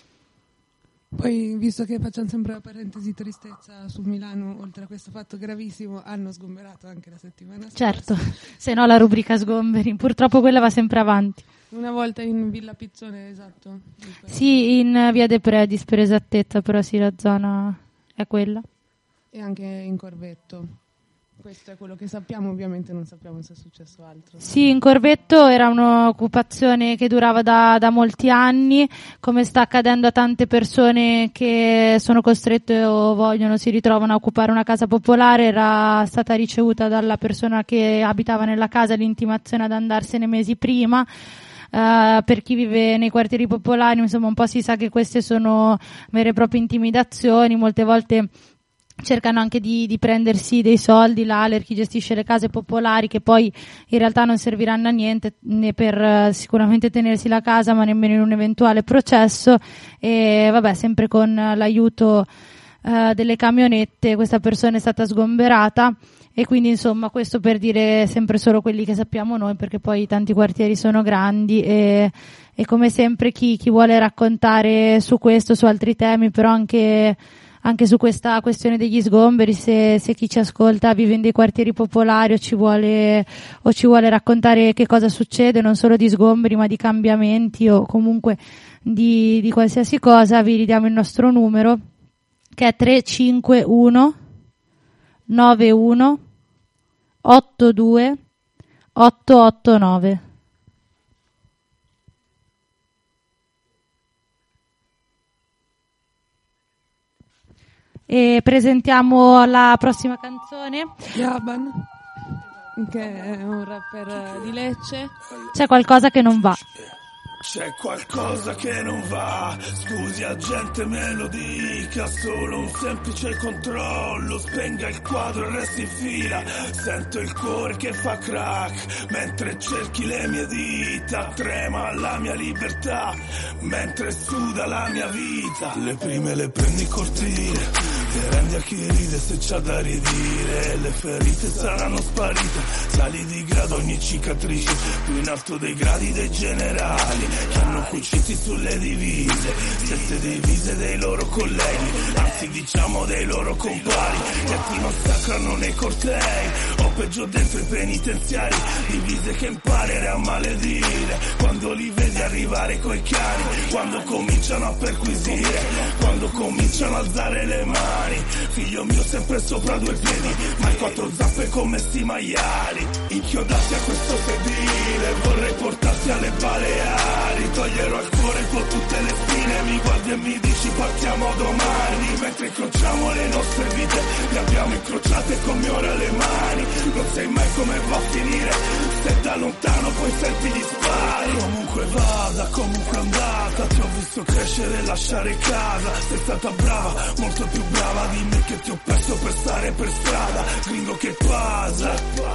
Poi, visto che facciamo sempre la parentesi tristezza su Milano, oltre a questo fatto gravissimo, hanno sgomberato anche la settimana scorsa. Certo, se no la rubrica sgomberi, purtroppo quella va sempre avanti. Una volta in Villa Pizzone, esatto. Sì, in via De Predis per esattezza, però sì, la zona è quella. E anche in Corvetto. Questo è quello che sappiamo, ovviamente non sappiamo se è successo altro. Sì, in Corvetto era un'occupazione che durava da, da molti anni, come sta accadendo a tante persone che sono costrette o vogliono, si ritrovano a occupare una casa popolare. Era stata ricevuta dalla persona che abitava nella casa l'intimazione ad andarsene mesi prima. Uh, per chi vive nei quartieri popolari, insomma, un po' si sa che queste sono vere e proprie intimidazioni, molte volte cercano anche di, di prendersi dei soldi, l'Aler, chi gestisce le case popolari, che poi in realtà non serviranno a niente né per uh, sicuramente tenersi la casa, ma nemmeno in un eventuale processo. E vabbè, sempre con uh, l'aiuto uh, delle camionette questa persona è stata sgomberata, e quindi insomma questo per dire sempre solo quelli che sappiamo noi, perché poi tanti quartieri sono grandi e, e come sempre chi, chi vuole raccontare su questo, su altri temi, però anche anche su questa questione degli sgomberi, se, se chi ci ascolta vive in dei quartieri popolari o ci vuole o ci vuole raccontare che cosa succede, non solo di sgomberi ma di cambiamenti o comunque di, di qualsiasi cosa, vi ridiamo il nostro numero, che è tre cinque uno nove uno otto due otto otto nove. E presentiamo la prossima canzone. Yaban. che è un rapper di Lecce. C'è qualcosa che non va. C'è qualcosa che non va, scusi agente me lo dica, solo un semplice controllo, spenga il quadro e resti in fila, sento il cuore che fa crack, mentre cerchi le mie dita, trema la mia libertà, mentre suda la mia vita, le prime le prendi in cortile, ti rendi a chi ride se c'ha da ridire, le ferite saranno sparite, sali di grado ogni cicatrice, più in alto dei gradi dei generali, che hanno cuciti sulle divise, stesse divise dei loro colleghi, anzi diciamo dei loro compari, che ti massacrano nei cortei, o peggio dentro i penitenziari, divise che imparare a maledire, quando li vedi arrivare coi cani, quando cominciano a perquisire, quando cominciano a alzare le mani, figlio mio sempre sopra due piedi, ma hai quattro zampe come sti maiali, inchiodati a questo sedile, vorrei portarti alle Baleari, toglierò il cuore con tutte le spine, mi guardi e mi dici partiamo domani, mentre incrociamo le nostre vite, le abbiamo incrociate come ora le mani, non sai mai come va a finire, se da lontano poi senti gli spari, comunque vada, comunque andata, ti ho visto crescere e lasciare casa, sei stata brava, molto più brava di me che ti ho perso per stare per strada, gringo che pasa,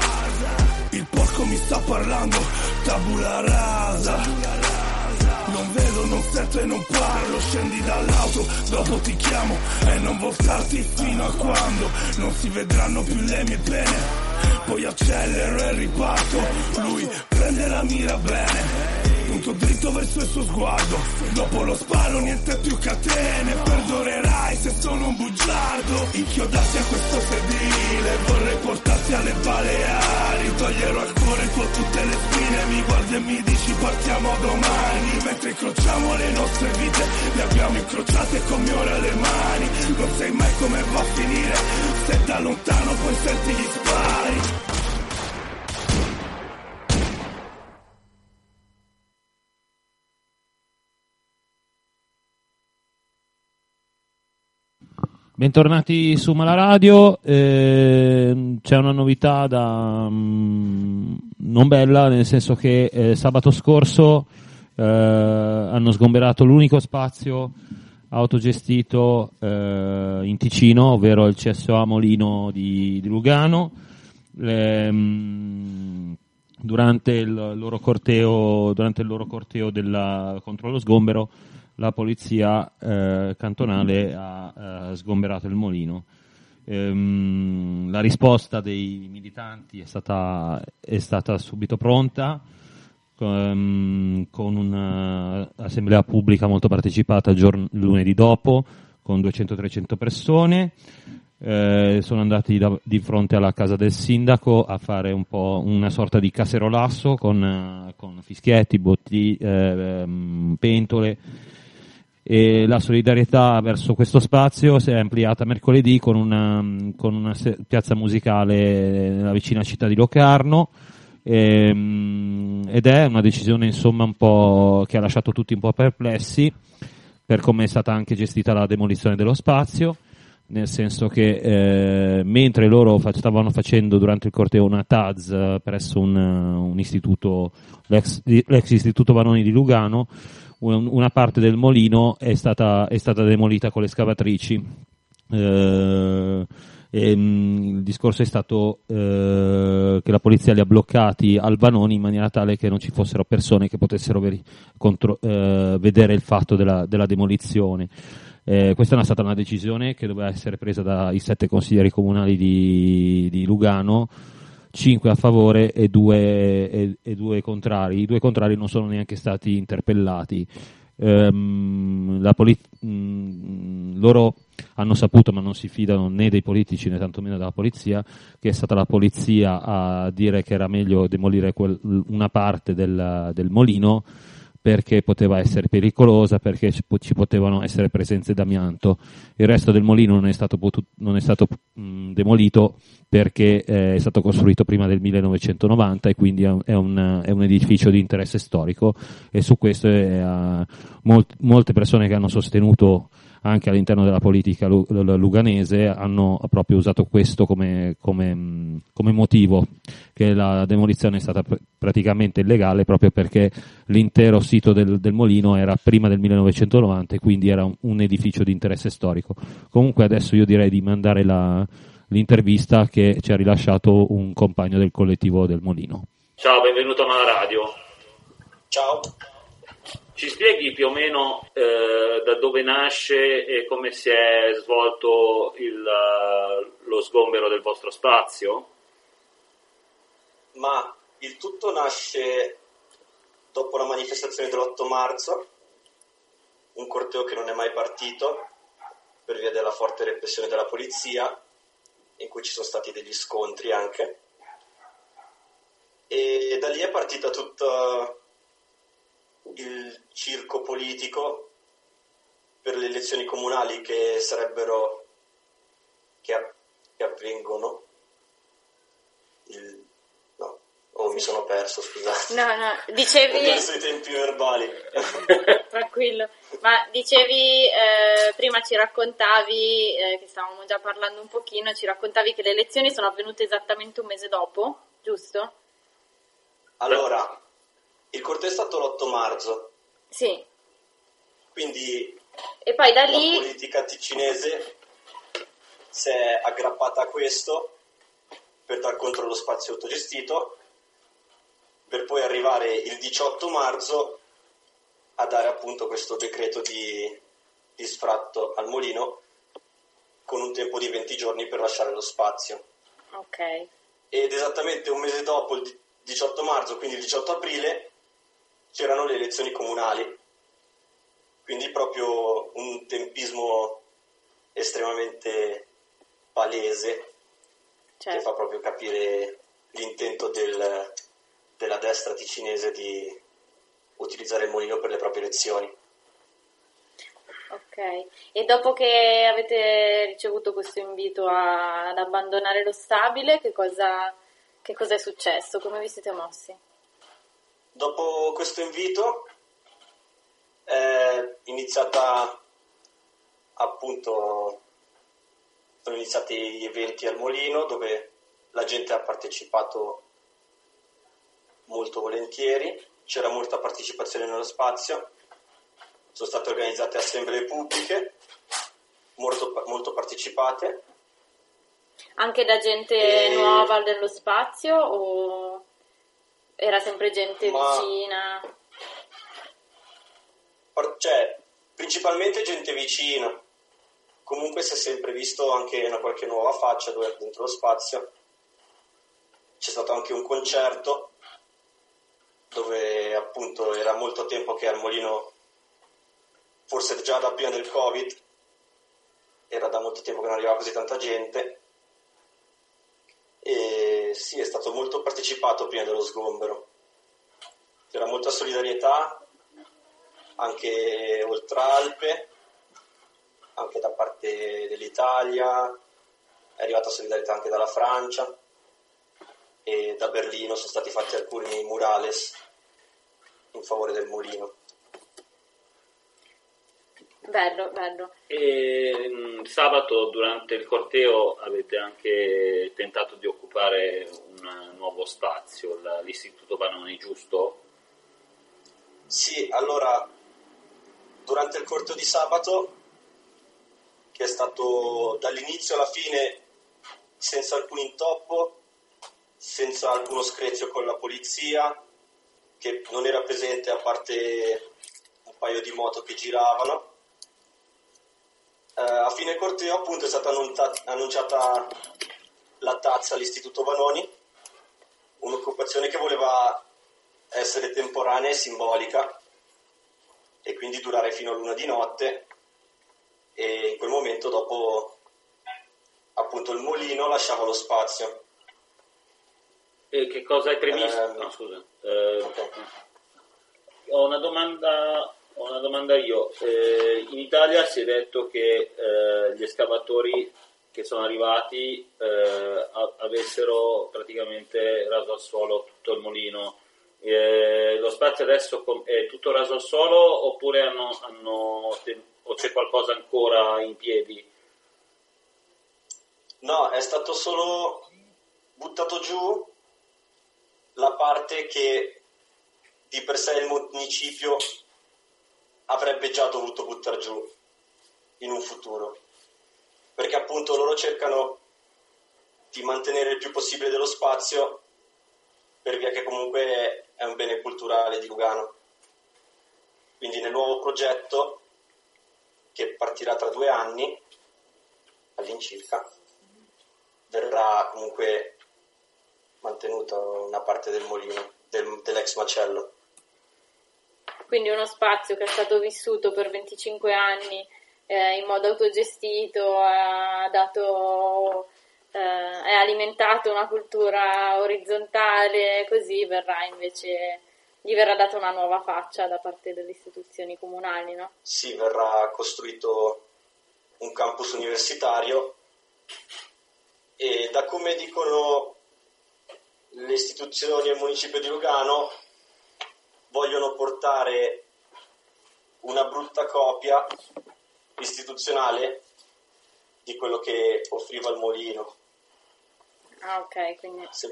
il porco mi sta parlando, tabula rasa, non vedo, non sento e non parlo, scendi dall'auto, dopo ti chiamo e non voltarti fino a quando non si vedranno più le mie pene, poi accelero e riparto, lui prende la mira bene, punto dritto verso il suo sguardo, dopo lo sparo niente più catene, perdonerai se sono un bugiardo, inchiodati a questo sedile, vorrei portarti alle Baleari, toglierò il cuore con tutte le spine, mi guardi e mi dici partiamo domani, mentre incrociamo le nostre vite, le abbiamo incrociate come ora le mani, non sai mai come va a finire, se da lontano poi senti gli spari. Bentornati su Malaradio, eh, c'è una novità da mm, non bella, nel senso che eh, sabato scorso eh, hanno sgomberato l'unico spazio autogestito eh, in Ticino, ovvero il C S O A Molino di, di Lugano. Le, mm, durante il loro corteo, durante il loro corteo della, contro lo sgombero, la polizia eh, cantonale ha eh, sgomberato il mulino. Ehm, la risposta dei militanti è stata, è stata subito pronta, con, con un'assemblea pubblica molto partecipata il giorno, lunedì dopo, con duecento trecento persone. Eh, sono andati da, di fronte alla casa del sindaco a fare un po' una sorta di caserolasso con, con fischietti, botti, eh, pentole. E la solidarietà verso questo spazio si è ampliata mercoledì con una, con una piazza musicale nella vicina città di Locarno, e, ed è una decisione insomma un po' che ha lasciato tutti un po' perplessi per come è stata anche gestita la demolizione dello spazio, nel senso che eh, mentre loro fa- stavano facendo durante il corteo una T A Z eh, presso un, un istituto, l'ex, l'ex istituto Vanoni di Lugano, una parte del molino è stata, è stata demolita con le scavatrici. Eh, e, mh, il discorso è stato eh, che la polizia li ha bloccati al Vanoni in maniera tale che non ci fossero persone che potessero veri, contro, eh, vedere il fatto della, della demolizione. Eh, questa è una stata una decisione che doveva essere presa dai sette consiglieri comunali di, di Lugano, cinque a favore e due, e, e due contrari. I due contrari non sono neanche stati interpellati. Ehm, la polit- mh, loro hanno saputo, ma non si fidano né dei politici né tantomeno della polizia, che è stata la polizia a dire che era meglio demolire quel, una parte del, del molino perché poteva essere pericolosa, perché ci, ci potevano essere presenze d'amianto. Il resto del molino non è stato, potu- non è stato mh, demolito perché eh, è stato costruito prima del millenovecentonovanta e quindi è un, è un, è un edificio di interesse storico, e su questo è, uh, molt- molte persone che hanno sostenuto anche all'interno della politica lu- luganese hanno proprio usato questo come, come, come motivo, che la demolizione è stata pr- praticamente illegale proprio perché l'intero sito del, del mulino era prima del millenovecentonovanta e quindi era un, un edificio di interesse storico. Comunque adesso io direi di mandare la, l'intervista che ci ha rilasciato un compagno del collettivo del Molino. Ciao, benvenuto a Malaradio. Ciao. Ci spieghi più o meno eh, da dove nasce e come si è svolto il, lo sgombero del vostro spazio? Ma il tutto nasce dopo la manifestazione dell'otto marzo, un corteo che non è mai partito per via della forte repressione della polizia, in cui ci sono stati degli scontri anche. E da lì è partita tutta il circo politico per le elezioni comunali che sarebbero che, a, che avvengono il, no oh mi sono perso, scusate, no no dicevi ho perso i tempi verbali. Tranquillo, ma dicevi eh, prima ci raccontavi eh, che stavamo già parlando un pochino, ci raccontavi che le elezioni sono avvenute esattamente un mese dopo, giusto? Allora, il corteo è stato l'otto marzo. Sì. Quindi e poi da lì la politica ticinese si è aggrappata a questo per dar contro lo spazio autogestito, per poi arrivare il diciotto marzo a dare appunto questo decreto di, di sfratto al mulino con un tempo di venti giorni per lasciare lo spazio. Ok. Ed esattamente un mese dopo, il diciotto marzo, quindi il diciotto aprile, c'erano le elezioni comunali, quindi proprio un tempismo estremamente palese, certo, che fa proprio capire l'intento del, della destra ticinese di utilizzare il mulino per le proprie elezioni. Ok, e dopo che avete ricevuto questo invito a, ad abbandonare lo stabile, che cosa, che cosa è successo? Come vi siete mossi? Dopo questo invito è iniziata appunto sono iniziati gli eventi al mulino dove la gente ha partecipato molto volentieri, c'era molta partecipazione nello spazio, sono state organizzate assemblee pubbliche molto, molto partecipate. Anche da gente e... nuova dello spazio o era sempre gente Ma... vicina? Cioè, principalmente gente vicina. Comunque si è sempre visto anche una qualche nuova faccia dentro lo spazio. C'è stato anche un concerto dove appunto era molto tempo che al mulino, forse già da prima del Covid, era da molto tempo che non arrivava così tanta gente. E sì, è stato molto partecipato prima dello sgombero. C'era molta solidarietà anche oltre Alpe, anche da parte dell'Italia, è arrivata solidarietà anche dalla Francia e da Berlino sono stati fatti alcuni murales in favore del mulino. Bello, bello. E mh, sabato durante il corteo avete anche tentato di occupare un nuovo spazio, l'Istituto Vanoni, giusto? Sì, allora durante il corteo di sabato, che è stato dall'inizio alla fine senza alcun intoppo, senza alcuno screzio con la polizia, che non era presente a parte un paio di moto che giravano. Uh, a fine corteo appunto è stata annunta- annunciata la tazza all'Istituto Vanoni, un'occupazione che voleva essere temporanea e simbolica e quindi durare fino a luna di notte, e in quel momento dopo appunto il mulino lasciava lo spazio. E che cosa hai previsto? Eh, no, scusa. Eh, okay. Ho una domanda Ho una domanda io. Eh, in Italia si è detto che eh, gli escavatori che sono arrivati eh, avessero praticamente raso al suolo tutto il mulino. Eh, lo spazio adesso è tutto raso al suolo oppure hanno, hanno o c'è qualcosa ancora in piedi? No, è stato solo buttato giù la parte che di per sé il municipio avrebbe già dovuto buttare giù in un futuro, perché appunto loro cercano di mantenere il più possibile dello spazio per via che comunque è un bene culturale di Lugano. Quindi nel nuovo progetto, che partirà tra due anni all'incirca, verrà comunque mantenuta una parte del mulino, del, dell'ex macello. Quindi uno spazio che è stato vissuto per venticinque anni eh, in modo autogestito, ha dato, eh, è alimentato una cultura orizzontale, così verrà invece, gli verrà data una nuova faccia da parte delle istituzioni comunali, no? Sì, verrà costruito un campus universitario e da come dicono le istituzioni e il municipio di Lugano vogliono portare una brutta copia istituzionale di quello che offriva il mulino. Ah, ok, quindi, Sì.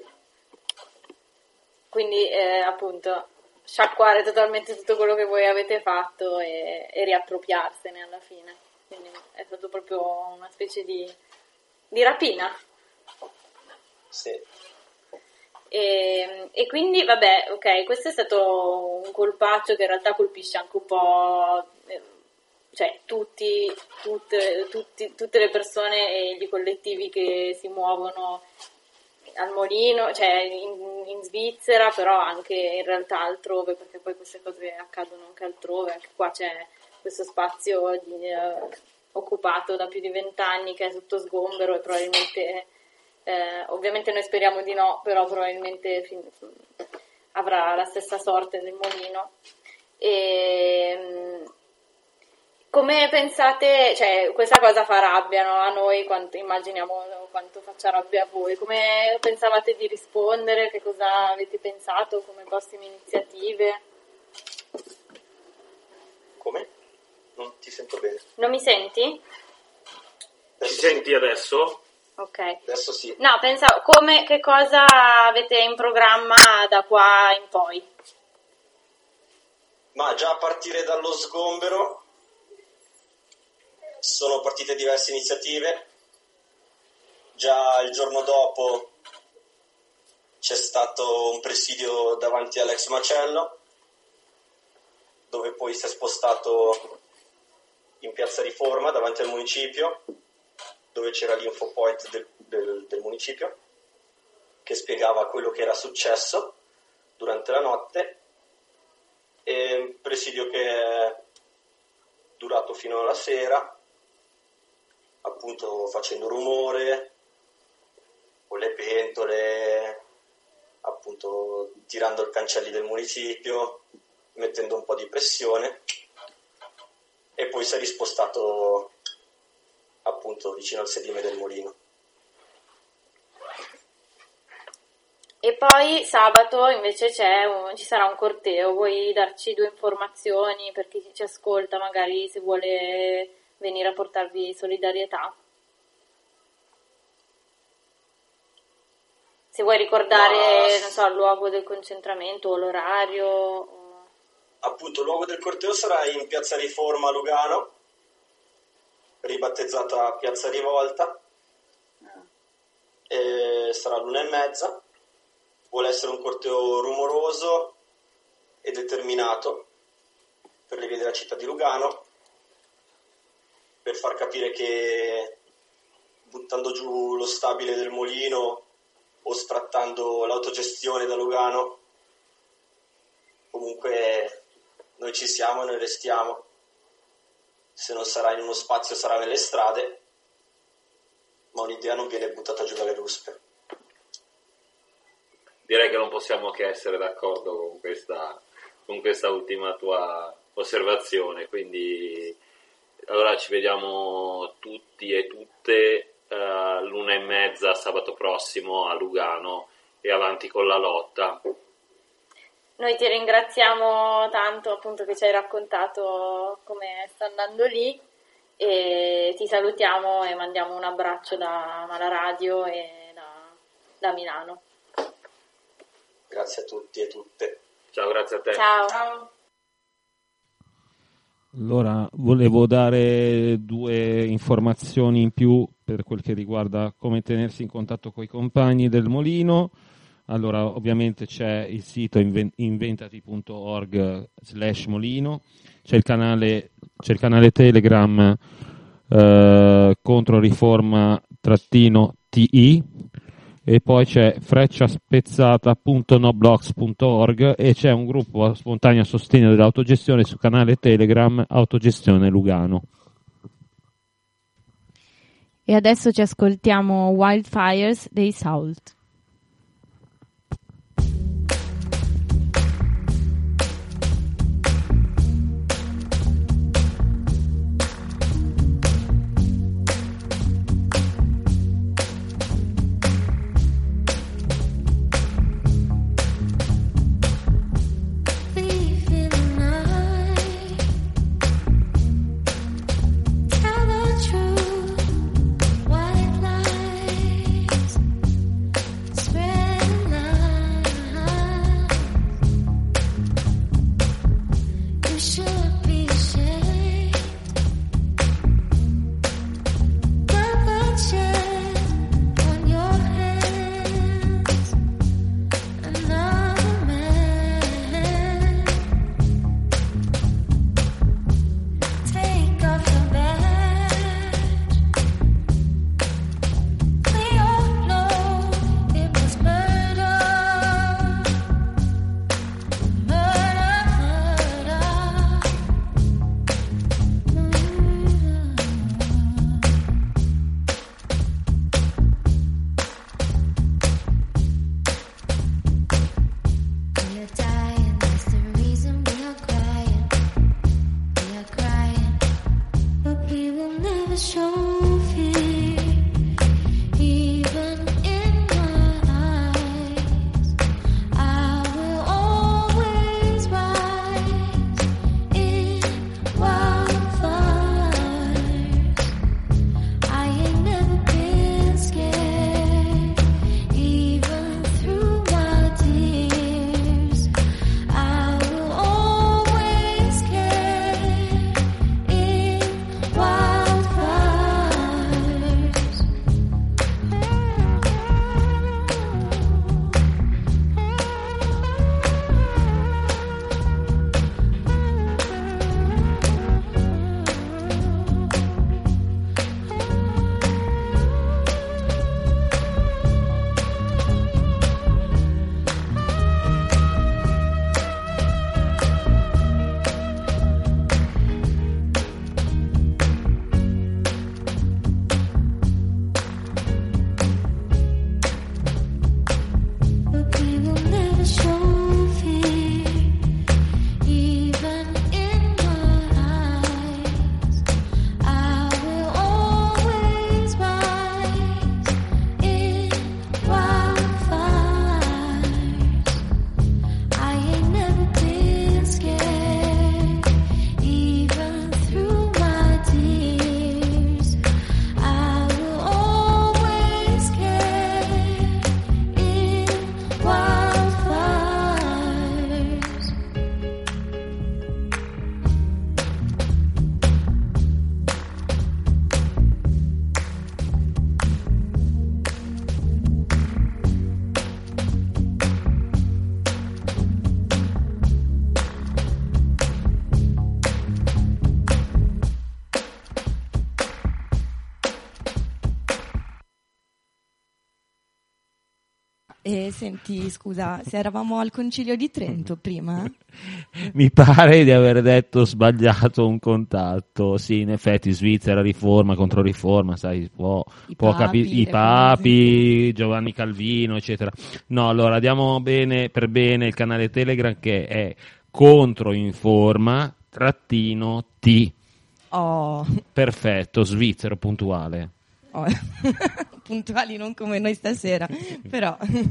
quindi eh, appunto sciacquare totalmente tutto quello che voi avete fatto e, e riappropriarsene alla fine. Quindi è stato proprio una specie di, di rapina. Sì. E, e quindi vabbè, ok, questo è stato un colpaccio che in realtà colpisce anche un po', eh, cioè tutti, tutte, tutti, tutte le persone e gli collettivi che si muovono al Molino, cioè in, in Svizzera, però anche in realtà altrove, perché poi queste cose accadono anche altrove. Anche qua c'è questo spazio di, eh, occupato da più di vent'anni che è sotto sgombero e probabilmente Eh, ovviamente noi speriamo di no, però probabilmente fin- avrà la stessa sorte del Molino. E, come pensate, cioè questa cosa fa rabbia, no? A noi, quanto, immaginiamo quanto faccia rabbia a voi. Come pensavate di rispondere? Che cosa avete pensato come prossime iniziative? Come? Non ti sento bene. Non mi senti? Ci senti adesso? Ok. Adesso sì. No, pensavo, come, che cosa avete in programma da qua in poi? Ma già a partire dallo sgombero sono partite diverse iniziative. Già il giorno dopo c'è stato un presidio davanti all'ex macello, dove poi si è spostato in Piazza Riforma davanti al municipio, dove c'era l'info point del, del, del municipio che spiegava quello che era successo durante la notte, e un presidio che è durato fino alla sera, appunto facendo rumore con le pentole, appunto tirando i cancelli del municipio, mettendo un po' di pressione, e poi si è rispostato appunto vicino al sedime del mulino. E poi sabato invece c'è un, ci sarà un corteo. Vuoi darci due informazioni per chi ci ascolta, magari se vuole venire a portarvi solidarietà? Se vuoi ricordare, Ma... non so, il luogo del concentramento o l'orario. O... Appunto, il luogo del corteo sarà in Piazza Riforma a Lugano, ribattezzata Piazza Rivolta, e sarà l'una e mezza. Vuole essere un corteo rumoroso e determinato per le vie della città di Lugano, per far capire che buttando giù lo stabile del mulino o sfrattando l'autogestione da Lugano, comunque noi ci siamo e noi restiamo. Se non sarà in uno spazio sarà nelle strade, ma un'idea non viene buttata giù dalle ruspe. Direi che non possiamo che essere d'accordo con questa, con questa ultima tua osservazione, quindi allora ci vediamo tutti e tutte uh, l'una e mezza sabato prossimo a Lugano, e avanti con la lotta. Noi ti ringraziamo tanto appunto che ci hai raccontato come sta andando lì, e ti salutiamo e mandiamo un abbraccio da Mala Radio e da, da Milano. Grazie a tutti e tutte. Ciao, grazie a te. Ciao. Ciao. Allora, volevo dare due informazioni in più per quel che riguarda come tenersi in contatto con i compagni del Molino. Allora, ovviamente c'è il sito inventati punto org slash Molino, c'è il canale, c'è il canale Telegram eh, Controriforma trattino T I, e poi c'è frecciaspezzata punto noblogs punto org e c'è un gruppo a spontaneo sostegno dell'autogestione sul canale Telegram Autogestione Lugano. E adesso ci ascoltiamo Wildfires dei Salt. E senti, scusa, se eravamo al Concilio di Trento prima? Mi pare di aver detto sbagliato un contatto. Sì, in effetti Svizzera, riforma, controriforma, sai, può, I può papi, capire i le papi, Giovanni Calvino, eccetera. No, allora diamo bene per bene il canale Telegram che è controinforma trattino T. Oh. Perfetto, svizzero puntuale. Oh. Puntuali non come noi stasera, però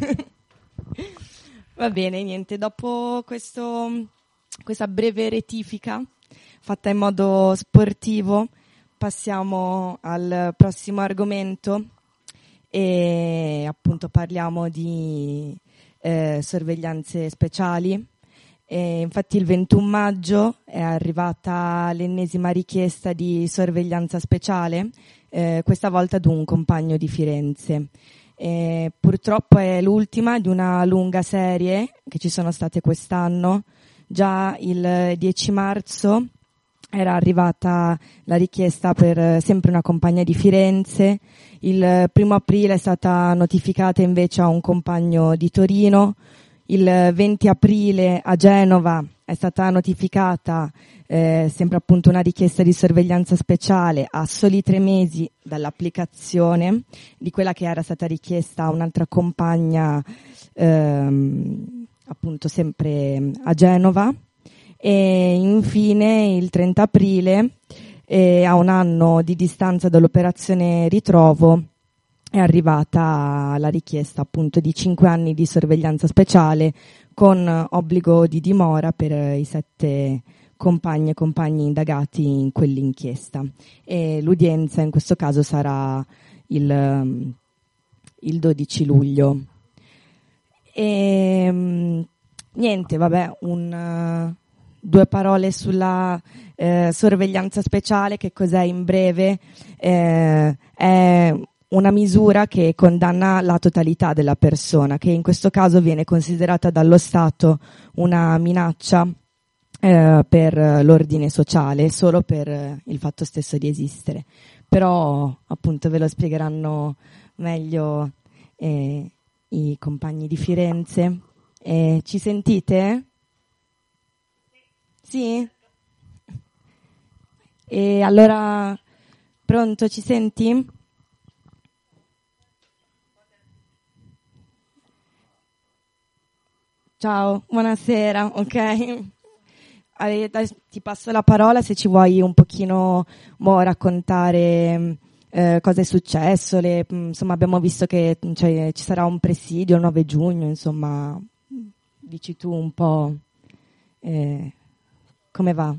va bene, niente, dopo questo, questa breve rettifica fatta in modo sportivo passiamo al prossimo argomento e appunto parliamo di eh, sorveglianze speciali. E infatti il ventuno maggio è arrivata l'ennesima richiesta di sorveglianza speciale, eh, questa volta ad un compagno di Firenze. E purtroppo è l'ultima di una lunga serie che ci sono state quest'anno. Già il dieci marzo era arrivata la richiesta per eh, sempre una compagna di Firenze, il primo aprile è stata notificata invece a un compagno di Torino, il venti aprile a Genova è stata notificata eh, sempre appunto una richiesta di sorveglianza speciale a soli tre mesi dall'applicazione di quella che era stata richiesta a un'altra compagna ehm, appunto sempre a Genova. E infine il trenta aprile, eh, a un anno di distanza dall'operazione ritrovo, è arrivata la richiesta appunto di cinque anni di sorveglianza speciale con obbligo di dimora per i sette compagni e compagni indagati in quell'inchiesta. E l'udienza in questo caso sarà il, il dodici luglio. E niente, vabbè, un... Due parole sulla eh, sorveglianza speciale, che cos'è in breve? Eh, è una misura che condanna la totalità della persona, che in questo caso viene considerata dallo Stato una minaccia eh, per l'ordine sociale, solo per il fatto stesso di esistere. Però appunto ve lo spiegheranno meglio eh, i compagni di Firenze. Eh, ci sentite? Sì? E allora, pronto, ci senti? Ciao, buonasera, ok? Adesso ti passo la parola se ci vuoi un pochino mo, raccontare eh, cosa è successo. Le, insomma, abbiamo visto che cioè, ci sarà un presidio il nove giugno, insomma, dici tu un po' eh, come va?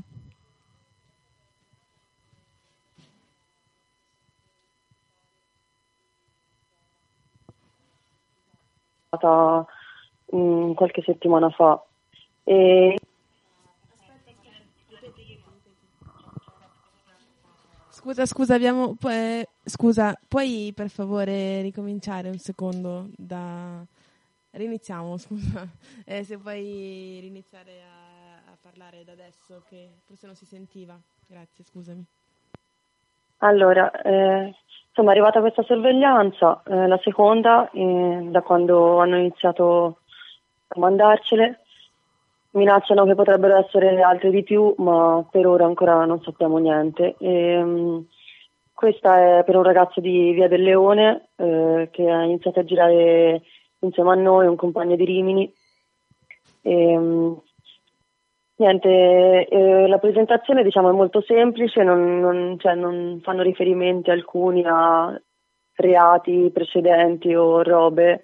Mh, qualche settimana fa e Scusa, scusa, abbiamo pu- scusa, puoi per favore ricominciare un secondo da riniziamo, scusa. Eh, se puoi riniziare a, a parlare da adesso che forse non si sentiva. Grazie, scusami. allora eh, insomma è arrivata questa sorveglianza, eh, la seconda eh, da quando hanno iniziato a mandarcele. Minacciano che potrebbero essere altre di più, ma per ora ancora non sappiamo niente. E, um, questa è per un ragazzo di Via del Leone eh, che ha iniziato a girare insieme a noi, un compagno di Rimini. E, um, niente, eh, la presentazione diciamo è molto semplice, non, non, cioè, non fanno riferimenti alcuni a reati precedenti o robe.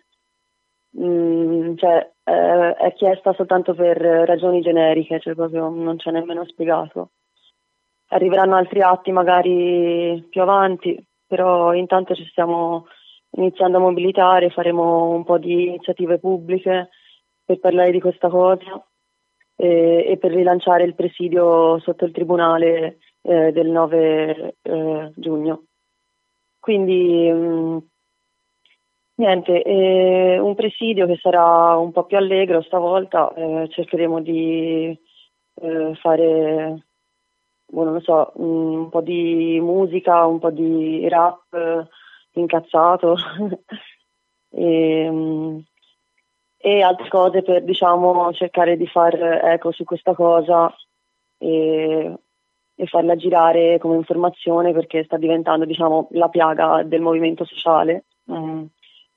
Mm, cioè, eh, è chiesta soltanto per ragioni generiche, cioè proprio non c'è nemmeno spiegato. Arriveranno altri atti magari più avanti, però intanto ci stiamo iniziando a mobilitare, faremo un po' di iniziative pubbliche per parlare di questa cosa e, e per rilanciare il presidio sotto il tribunale eh, del nove eh, giugno. Quindi mh, niente, eh, un presidio che sarà un po' più allegro stavolta, eh, cercheremo di eh, fare, boh, non lo so, un po' di musica, un po' di rap eh, incazzato e, mm, e altre cose per, diciamo, cercare di far eco su questa cosa e, e farla girare come informazione, perché sta diventando, diciamo, la piaga del movimento sociale. Mm.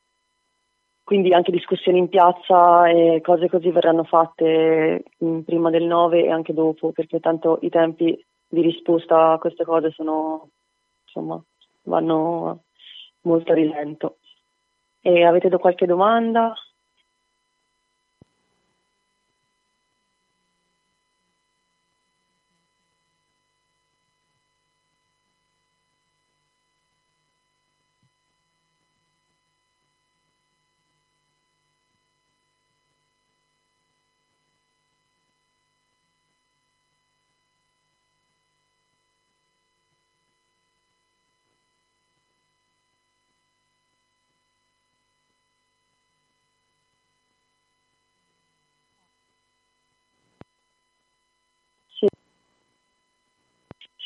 Quindi anche discussioni in piazza e cose così verranno fatte mh, prima del nove e anche dopo, perché tanto i tempi di risposta a queste cose sono, insomma, vanno molto a rilento. E avete do- qualche domanda?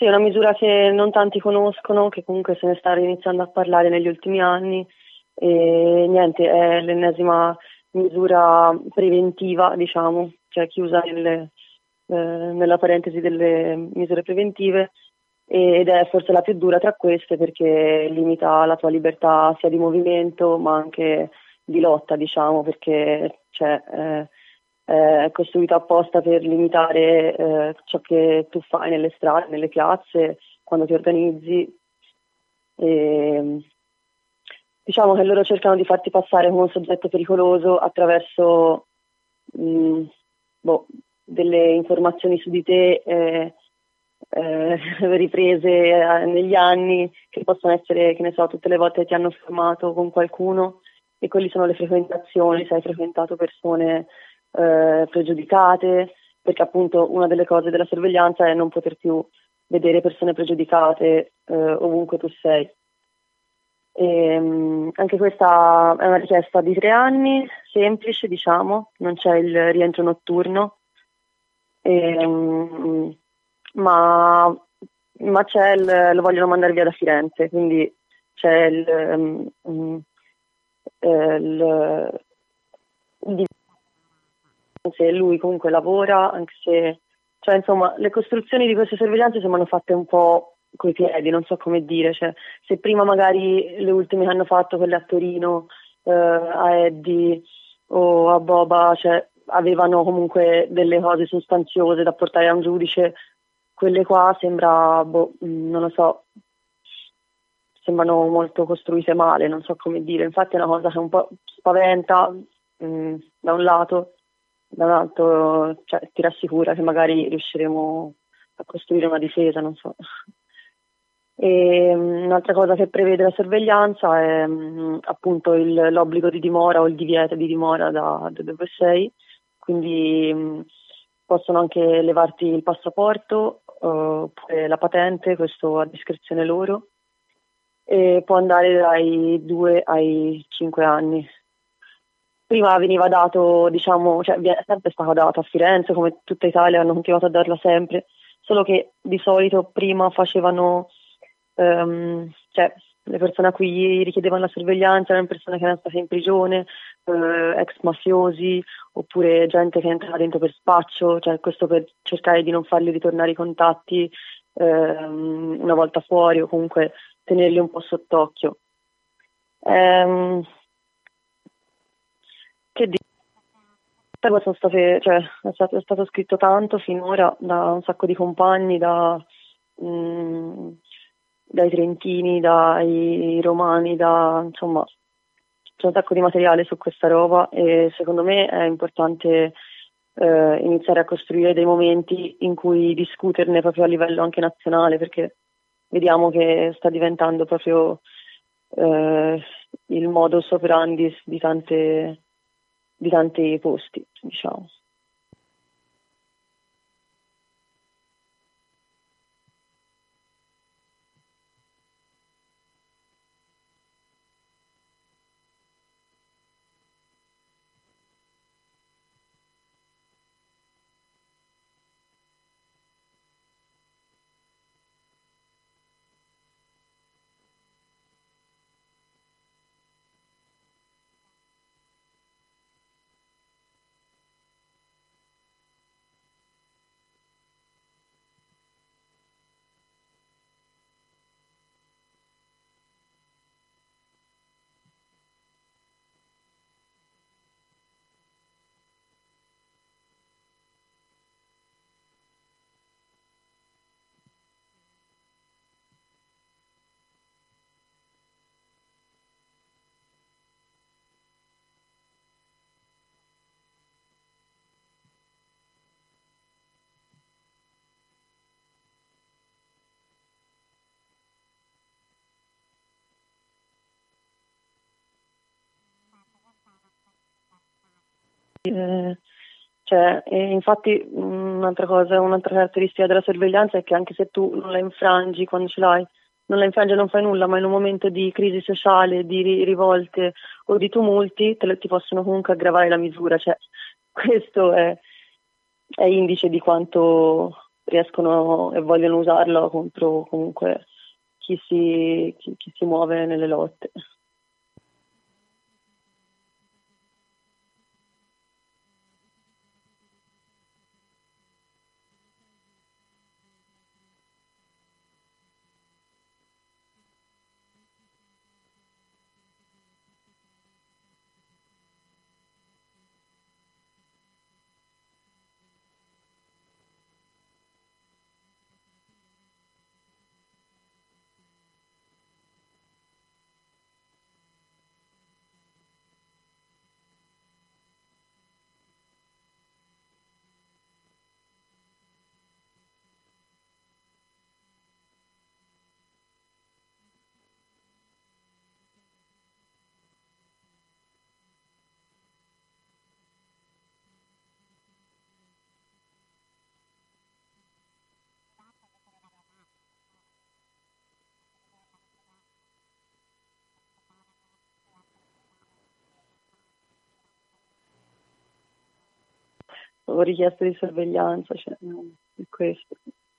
Sì, è una misura che non tanti conoscono, che comunque se ne sta iniziando a parlare negli ultimi anni e niente, è l'ennesima misura preventiva, diciamo, cioè chiusa nelle, eh, nella parentesi delle misure preventive ed è forse la più dura tra queste perché limita la tua libertà sia di movimento ma anche di lotta, diciamo, perché cioè, eh, è costruita apposta per limitare eh, ciò che tu fai nelle strade, nelle piazze, quando ti organizzi. E, diciamo che loro cercano di farti passare come un soggetto pericoloso attraverso mh, boh, delle informazioni su di te eh, eh, riprese eh, negli anni, che possono essere, che ne so, tutte le volte che ti hanno fermato con qualcuno e quelli sono le frequentazioni, se hai frequentato persone eh, pregiudicate, perché appunto una delle cose della sorveglianza è non poter più vedere persone pregiudicate eh, ovunque tu sei. E, um, anche questa è una richiesta di tre anni, semplice, diciamo, non c'è il rientro notturno, e, um, ma, ma c'è il, lo vogliono mandare via da Firenze, quindi c'è il, um, um, il, il se lui comunque lavora, anche se, cioè insomma, le costruzioni di queste sorveglianze sembrano fatte un po' coi piedi, non so come dire, cioè se prima magari le ultime che hanno fatto, quelle a Torino, eh, a Eddie o a Boba, cioè avevano comunque delle cose sostanziose da portare a un giudice, quelle qua sembra, boh, non lo so, sembrano molto costruite male, non so come dire, infatti è una cosa che un po' spaventa mh, da un lato, da un altro cioè, ti rassicura che magari riusciremo a costruire una difesa, non so. E un'altra cosa che prevede la sorveglianza è mh, appunto il, l'obbligo di dimora o il divieto di dimora da, da dove sei, quindi mh, possono anche levarti il passaporto uh, oppure la patente, questo a discrezione loro, e può andare dai due ai cinque anni. Prima veniva dato, diciamo, cioè è sempre stato dato a Firenze, come tutta Italia hanno continuato a darla sempre, solo che di solito prima facevano, um, cioè le persone a cui richiedevano la sorveglianza erano persone che erano state in prigione, eh, ex mafiosi, oppure gente che entrava dentro per spaccio, cioè questo per cercare di non fargli ritornare i contatti ehm, una volta fuori o comunque tenerli un po' sott'occhio. Ehm, che dire? Sono state, cioè, è, stato, è stato scritto tanto finora da un sacco di compagni, da, mh, dai trentini, dai romani, da, insomma c'è un sacco di materiale su questa roba e secondo me è importante eh, iniziare a costruire dei momenti in cui discuterne proprio a livello anche nazionale, perché vediamo che sta diventando proprio eh, il modus operandi di tante di tanti posti, diciamo. Eh, cioè, eh, infatti un'altra cosa, un'altra caratteristica della sorveglianza è che anche se tu non la infrangi quando ce l'hai, non la infrangi e non fai nulla, ma in un momento di crisi sociale, di ri- rivolte o di tumulti, te lo, ti possono comunque aggravare la misura. Cioè, questo è, è indice di quanto riescono e vogliono usarlo contro comunque chi si, chi, chi si muove nelle lotte. Ho richieste di sorveglianza, cioè, no, è questo.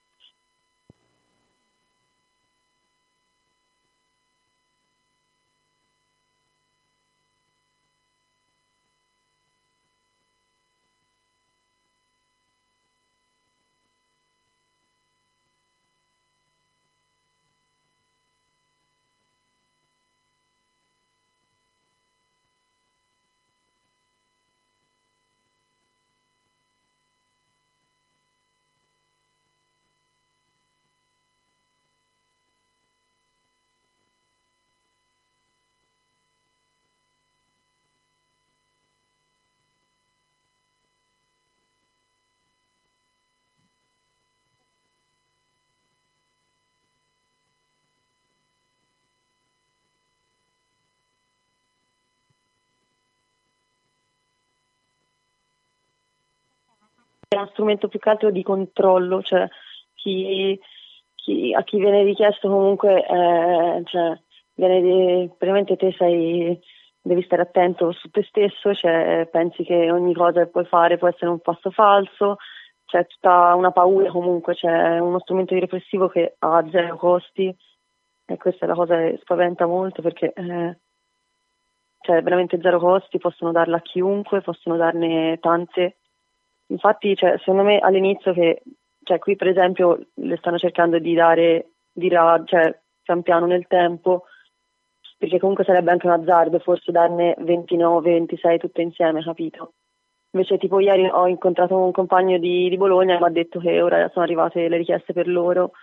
È uno strumento più che altro di controllo, cioè chi, chi, a chi viene richiesto comunque, eh, cioè, viene di, veramente te sei, devi stare attento su te stesso, cioè, pensi che ogni cosa che puoi fare può essere un passo falso, c'è tutta una paura comunque, c'è uno strumento di repressivo che ha zero costi e questa è la cosa che spaventa molto perché eh, cioè veramente zero costi, possono darla a chiunque, possono darne tante. Infatti, cioè, secondo me all'inizio che, cioè, qui per esempio le stanno cercando di dare, di ra- cioè, pian piano nel tempo, perché comunque sarebbe anche un azzardo forse darne ventinove ventisei tutte insieme, capito? Invece tipo ieri ho incontrato un compagno di, di Bologna e mi ha detto che ora sono arrivate le richieste per loro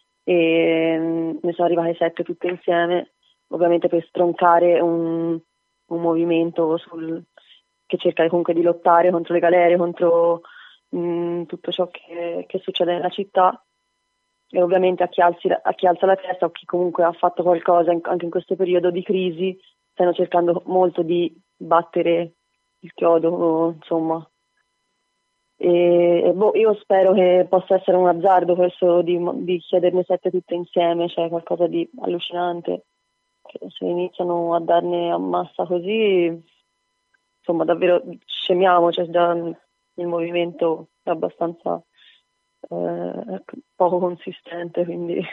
e mm, ne sono arrivate sette tutte insieme, ovviamente per stroncare un, un movimento sul... che cerca comunque di lottare contro le galere, contro mh, tutto ciò che, che succede nella città e ovviamente a chi, alzi, a chi alza la testa o chi comunque ha fatto qualcosa in, anche in questo periodo di crisi stanno cercando molto di battere il chiodo, insomma. E, e boh, io spero che possa essere un azzardo questo di, di chiederne sette tutte insieme, cioè qualcosa di allucinante. Se iniziano a darne a massa così... insomma davvero scemiamo, cioè già il movimento è abbastanza eh, poco consistente, quindi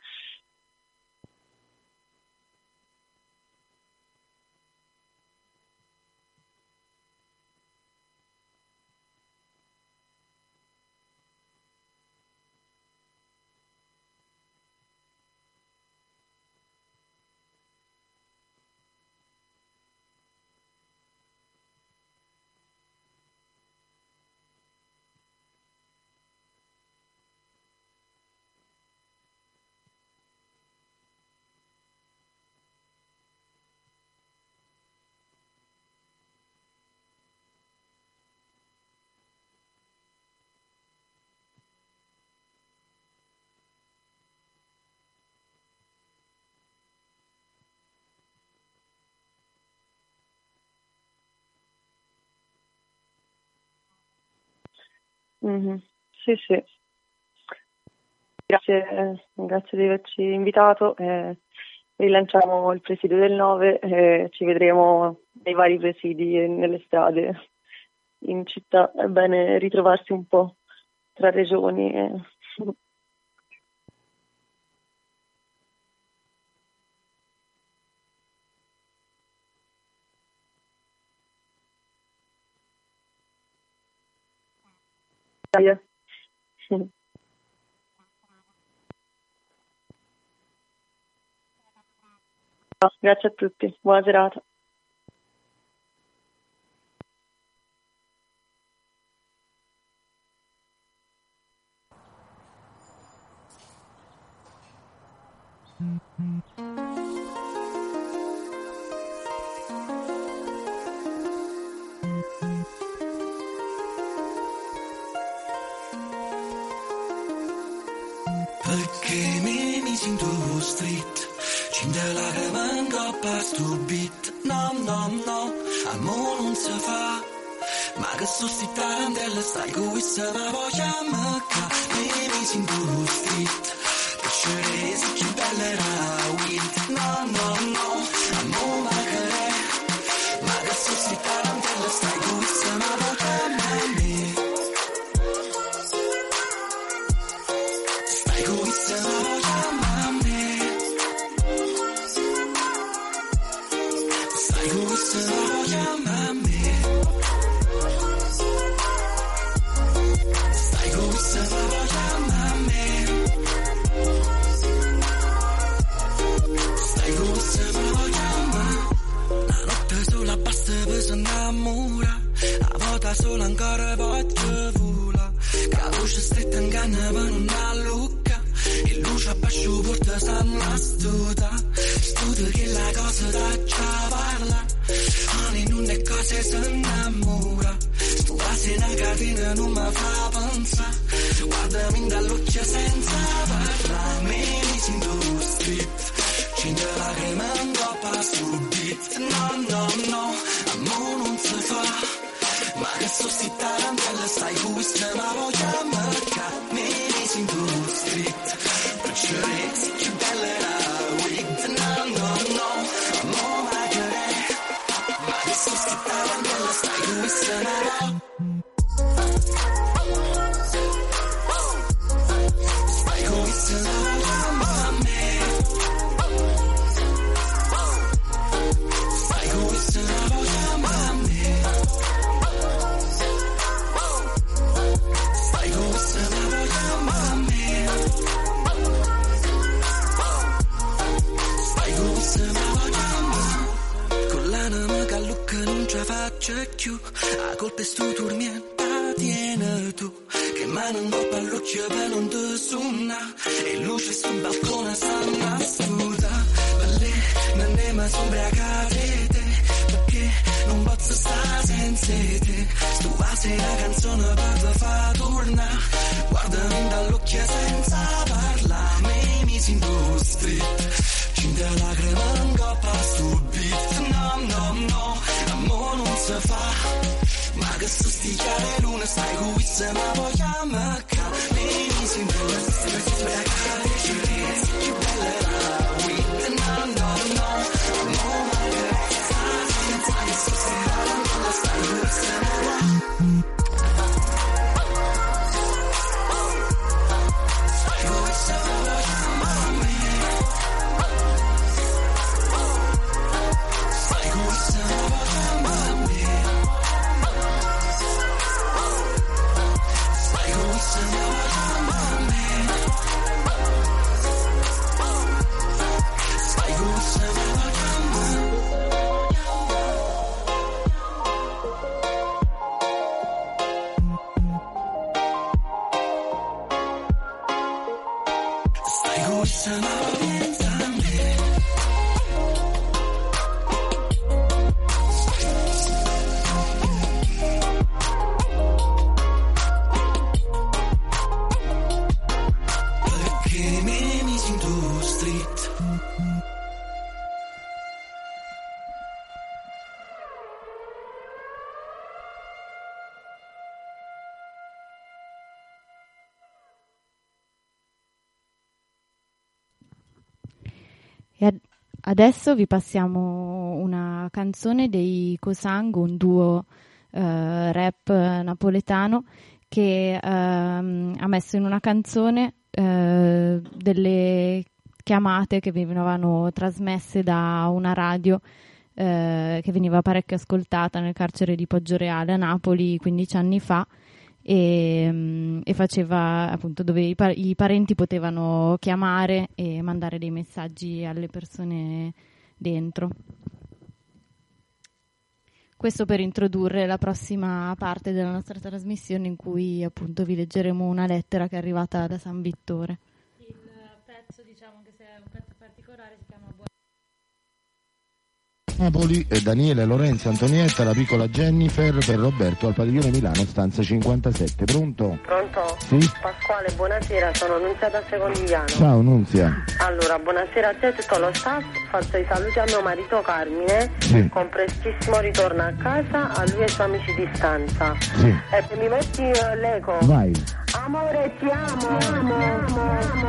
mm-hmm. Sì, sì. Grazie, grazie di averci invitato. Eh, rilanciamo il presidio del nove e ci vedremo nei vari presidi e nelle strade in città. È bene ritrovarsi un po' tra regioni e Dai. Grazie a tutti, buona serata. Perché mi misi in tuo street, cinta la che m'ingoppa sto beat. No, no, no, amore non si fa, ma che so sti tarantelle, stai con questa ma voglia mecca. Mi misi in tuo street, che ci resi più bella era weed. No, no, no, amore ma che è, ma che so sti tarantelle, stai con questa ma voglia mecca. Solo ancora voglio vola, che la luce stretta inganna per una lucca, e luce a bascio porta sanna studa, studa che la cosa da già parla, ma in una cosa si innamora, sto quasi una catena non mi fa pensare, guardami dall'occhio senza parlare, mi sento street, cinta lacrime in coppa sul beat, no, no, no, amore non si fa. Ma che so sti tarantelle, stai con questa ma voglia mecca. Mi misi in tuo street, per cerezzi più belle era weed. No, no, no, amore ma che è, ma che so sti tarantelle, stai con questa ma voglia. Stai con questa ma voglia me. Stai con questa ma voglia me. Non ci faccio più, a colpa è sto tormenta tiene tu, che mano in coppa all'occhio per non ti suona, e luce sul balcone stanno a studa, per lì non è mai sombriacate, perché non posso stare senza te, sto quasi la canzone per te fa tornare, guardami dall'occhio senza parlare, mi misi in tuo street, cinta lacrime in coppa sul beat, no, no, no, amore non si fa, ma che so sti chiare lune, stai con questa ma voglia mecca, mi misi in tuo street, sbracare ci resi più bella era weed, no, no, no, amore ma che stai senza che so sti chiare, stai con questa ma voglia. E ad- adesso vi passiamo una canzone dei Cosango, un duo eh, rap napoletano che ehm, ha messo in una canzone eh, delle chiamate che venivano trasmesse da una radio eh, che veniva parecchio ascoltata nel carcere di Poggioreale a Napoli quindici anni fa, e, e faceva appunto dove i, pa- i parenti potevano chiamare e mandare dei messaggi alle persone dentro. Questo per introdurre la prossima parte della nostra trasmissione, in cui appunto vi leggeremo una lettera che è arrivata da San Vittore. Il pezzo, diciamo che se è un pezzo particolare, si chiama Buona Napoli, e Daniele, Lorenzo, Antonietta, la piccola Jennifer per Roberto al padiglione Milano, stanza cinquantasette. Pronto? Pronto? Sì? Pasquale, buonasera, sono Nunzia da Secondigliano. Ciao Nunzia. Allora, buonasera a te e tutto lo staff, faccio i saluti a mio marito Carmine, sì. Con prestissimo ritorno a casa, a lui e ai suoi amici di stanza. Sì. E mi metti uh, l'eco? Vai. Amore, ti amo, ti amo, ti amo.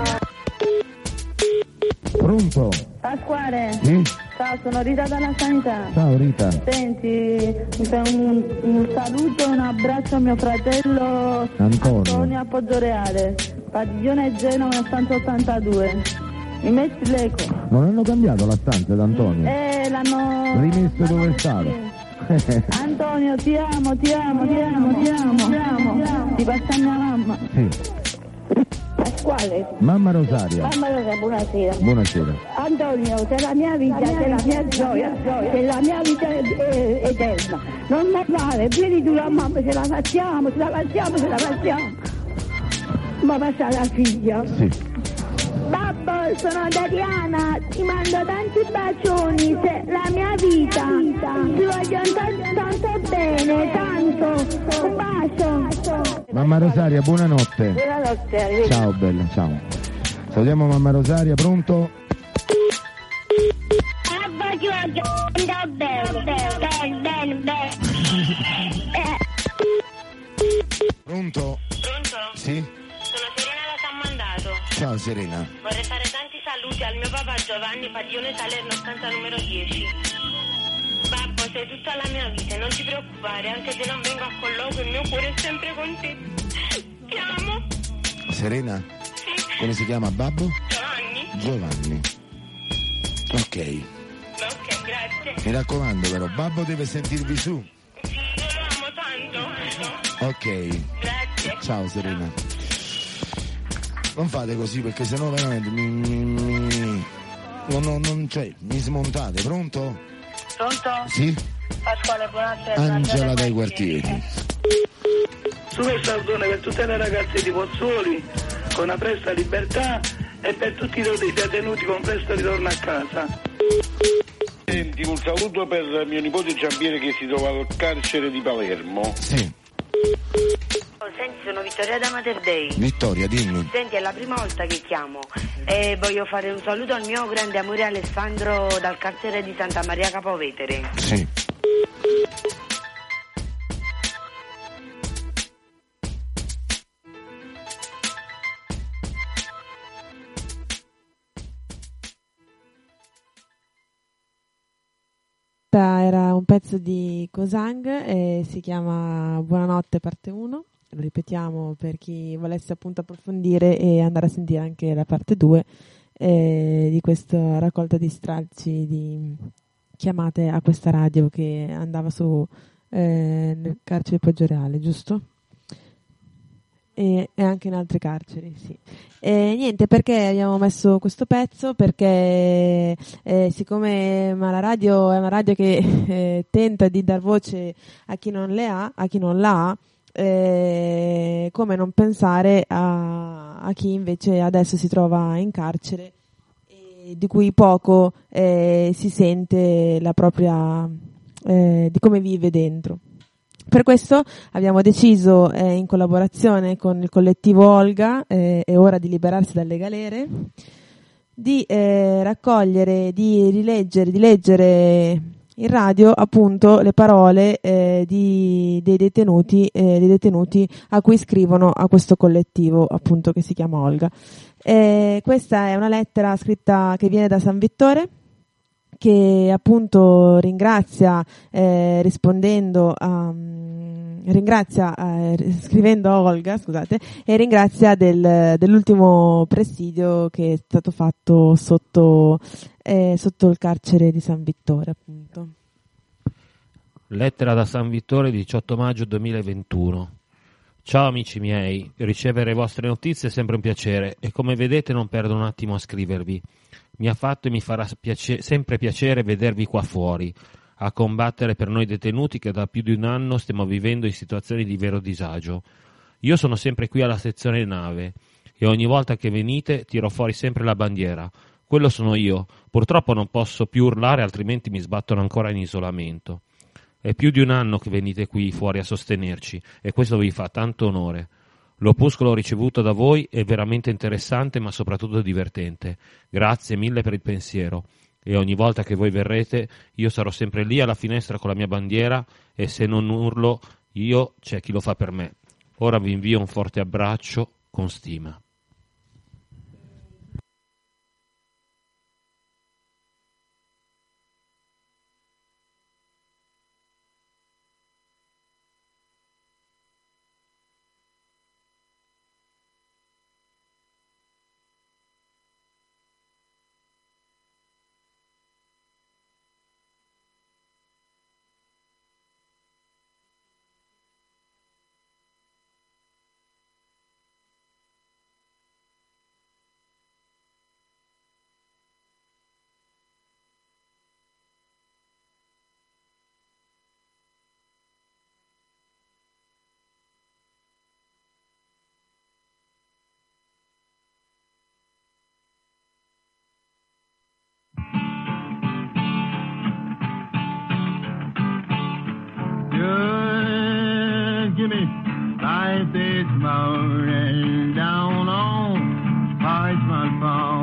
Pronto? Pasquale. Sì? Ciao, sono Rita dalla Sanità. Ciao Rita. Senti, mi fai un, un saluto e un abbraccio a mio fratello Antonio, Antonio a Poggioreale, padiglione Genova stanza ottantadue. Mi metti l'eco? Non hanno cambiato la stanza d'Antonio? Eh, l'hanno... Rimesso dove è stato? Antonio, ti amo, ti amo, ti amo, ti amo, ti amo. Ti passa mia mamma. Sì. Pasquale. Mamma Rosaria. Mamma Rosaria, buonasera. Buonasera. Antonio, sei la mia vita, sei la mia gioia, sei la mia vita eh, eterna. Non mi male, vieni tu la mamma, ce la facciamo, ce la facciamo, ce la facciamo. Ma passa la figlia. Sì. Babbo, sono Dariana, ti mando tanti bacioni, sei la mia vita. Ti voglio tanto, tanto bene, tanto. Un bacio. Mamma Rosaria, buonanotte. Buonanotte, arrivederci. Ciao bella, ciao. Salutiamo mamma Rosaria, pronto? Babbo, ti voglio tanto bene, bene, bene, bene. Pronto? Pronto? Sì? Sono Serena da San Mandato. Ciao Serena. Vorrei fare tanti saluti al mio papà Giovanni, padiglione Salerno, stanza numero dieci. Babbo, sei tutta la mia vita, non ti preoccupare, anche se non vengo a colloquio, il mio cuore è sempre con te. Ti amo. Serena? Sì. Come si chiama babbo? Giovanni. Giovanni. Ok. Ok, grazie. Mi raccomando però, babbo deve sentirvi su. Sì, io lo amo tanto. Ok. Grazie. Ciao Serena. Non fate così perché sennò veramente mi... mi, mi non, non, non, cioè, mi smontate, pronto? Pronto? Sì? Pasquale, buonasera. Angela dai quartieri. Su questo saldone per tutte le ragazze di Pozzuoli con una presta libertà e per tutti i detenuti con presto ritorno a casa. Senti, un saluto per mio nipote Giampiere che si trova al carcere di Palermo. Sì. Oh, senti, sono Vittoria da Mater Dei. Vittoria, dimmi. Senti, è la prima volta che chiamo e voglio fare un saluto al mio grande amore Alessandro dal carcere di Santa Maria Capovetere. Sì. Era un pezzo di Cosang e si chiama Buonanotte parte uno. Lo ripetiamo per chi volesse appunto approfondire e andare a sentire anche la parte due eh, di questa raccolta di stralci di chiamate a questa radio che andava su eh, nel carcere di Poggioreale, giusto? E, e anche in altre carceri, sì. E niente, perché abbiamo messo questo pezzo? Perché eh, siccome ma la radio è una radio che eh, tenta di dar voce a chi non le ha, a chi non la ha, eh, come non pensare a, a chi invece adesso si trova in carcere e di cui poco eh, si sente la propria eh, di come vive dentro. Per questo abbiamo deciso, eh, in collaborazione con il collettivo Olga, eh, È ora di liberarsi dalle galere, di eh, raccogliere, di rileggere, di leggere in radio appunto le parole eh, di, dei detenuti, eh, dei detenuti a cui scrivono a questo collettivo appunto che si chiama Olga. Eh, questa è una lettera scritta che viene da San Vittore, che appunto ringrazia eh, rispondendo a, ehm, ringrazia, eh, scrivendo a Olga, scusate, e ringrazia del, dell'ultimo presidio che è stato fatto sotto, eh, sotto il carcere di San Vittore, appunto. Lettera da San Vittore, diciotto maggio duemilaventuno. Ciao amici miei, ricevere vostre notizie è sempre un piacere e come vedete non perdo un attimo a scrivervi. Mi ha fatto e mi farà piace- sempre piacere vedervi qua fuori, a combattere per noi detenuti che da più di un anno stiamo vivendo in situazioni di vero disagio. Io sono sempre qui alla sezione nave e ogni volta che venite tiro fuori sempre la bandiera. Quello sono io. Purtroppo non posso più urlare, altrimenti mi sbattono ancora in isolamento. È più di un anno che venite qui fuori a sostenerci e questo vi fa tanto onore. L'opuscolo ricevuto da voi è veramente interessante ma soprattutto divertente. Grazie mille per il pensiero e ogni volta che voi verrete io sarò sempre lì alla finestra con la mia bandiera e se non urlo io c'è chi lo fa per me. Ora vi invio un forte abbraccio con stima. Just give me life this morning down on Parchment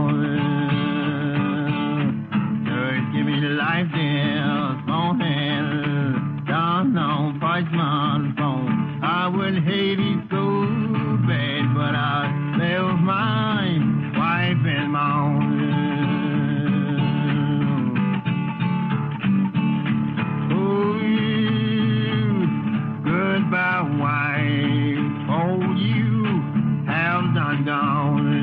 Falls. Just give me life this morning down on Parchment Falls. I would hate it so bad, but I left my wife and mom. Goodbye, wife, all you have done gone.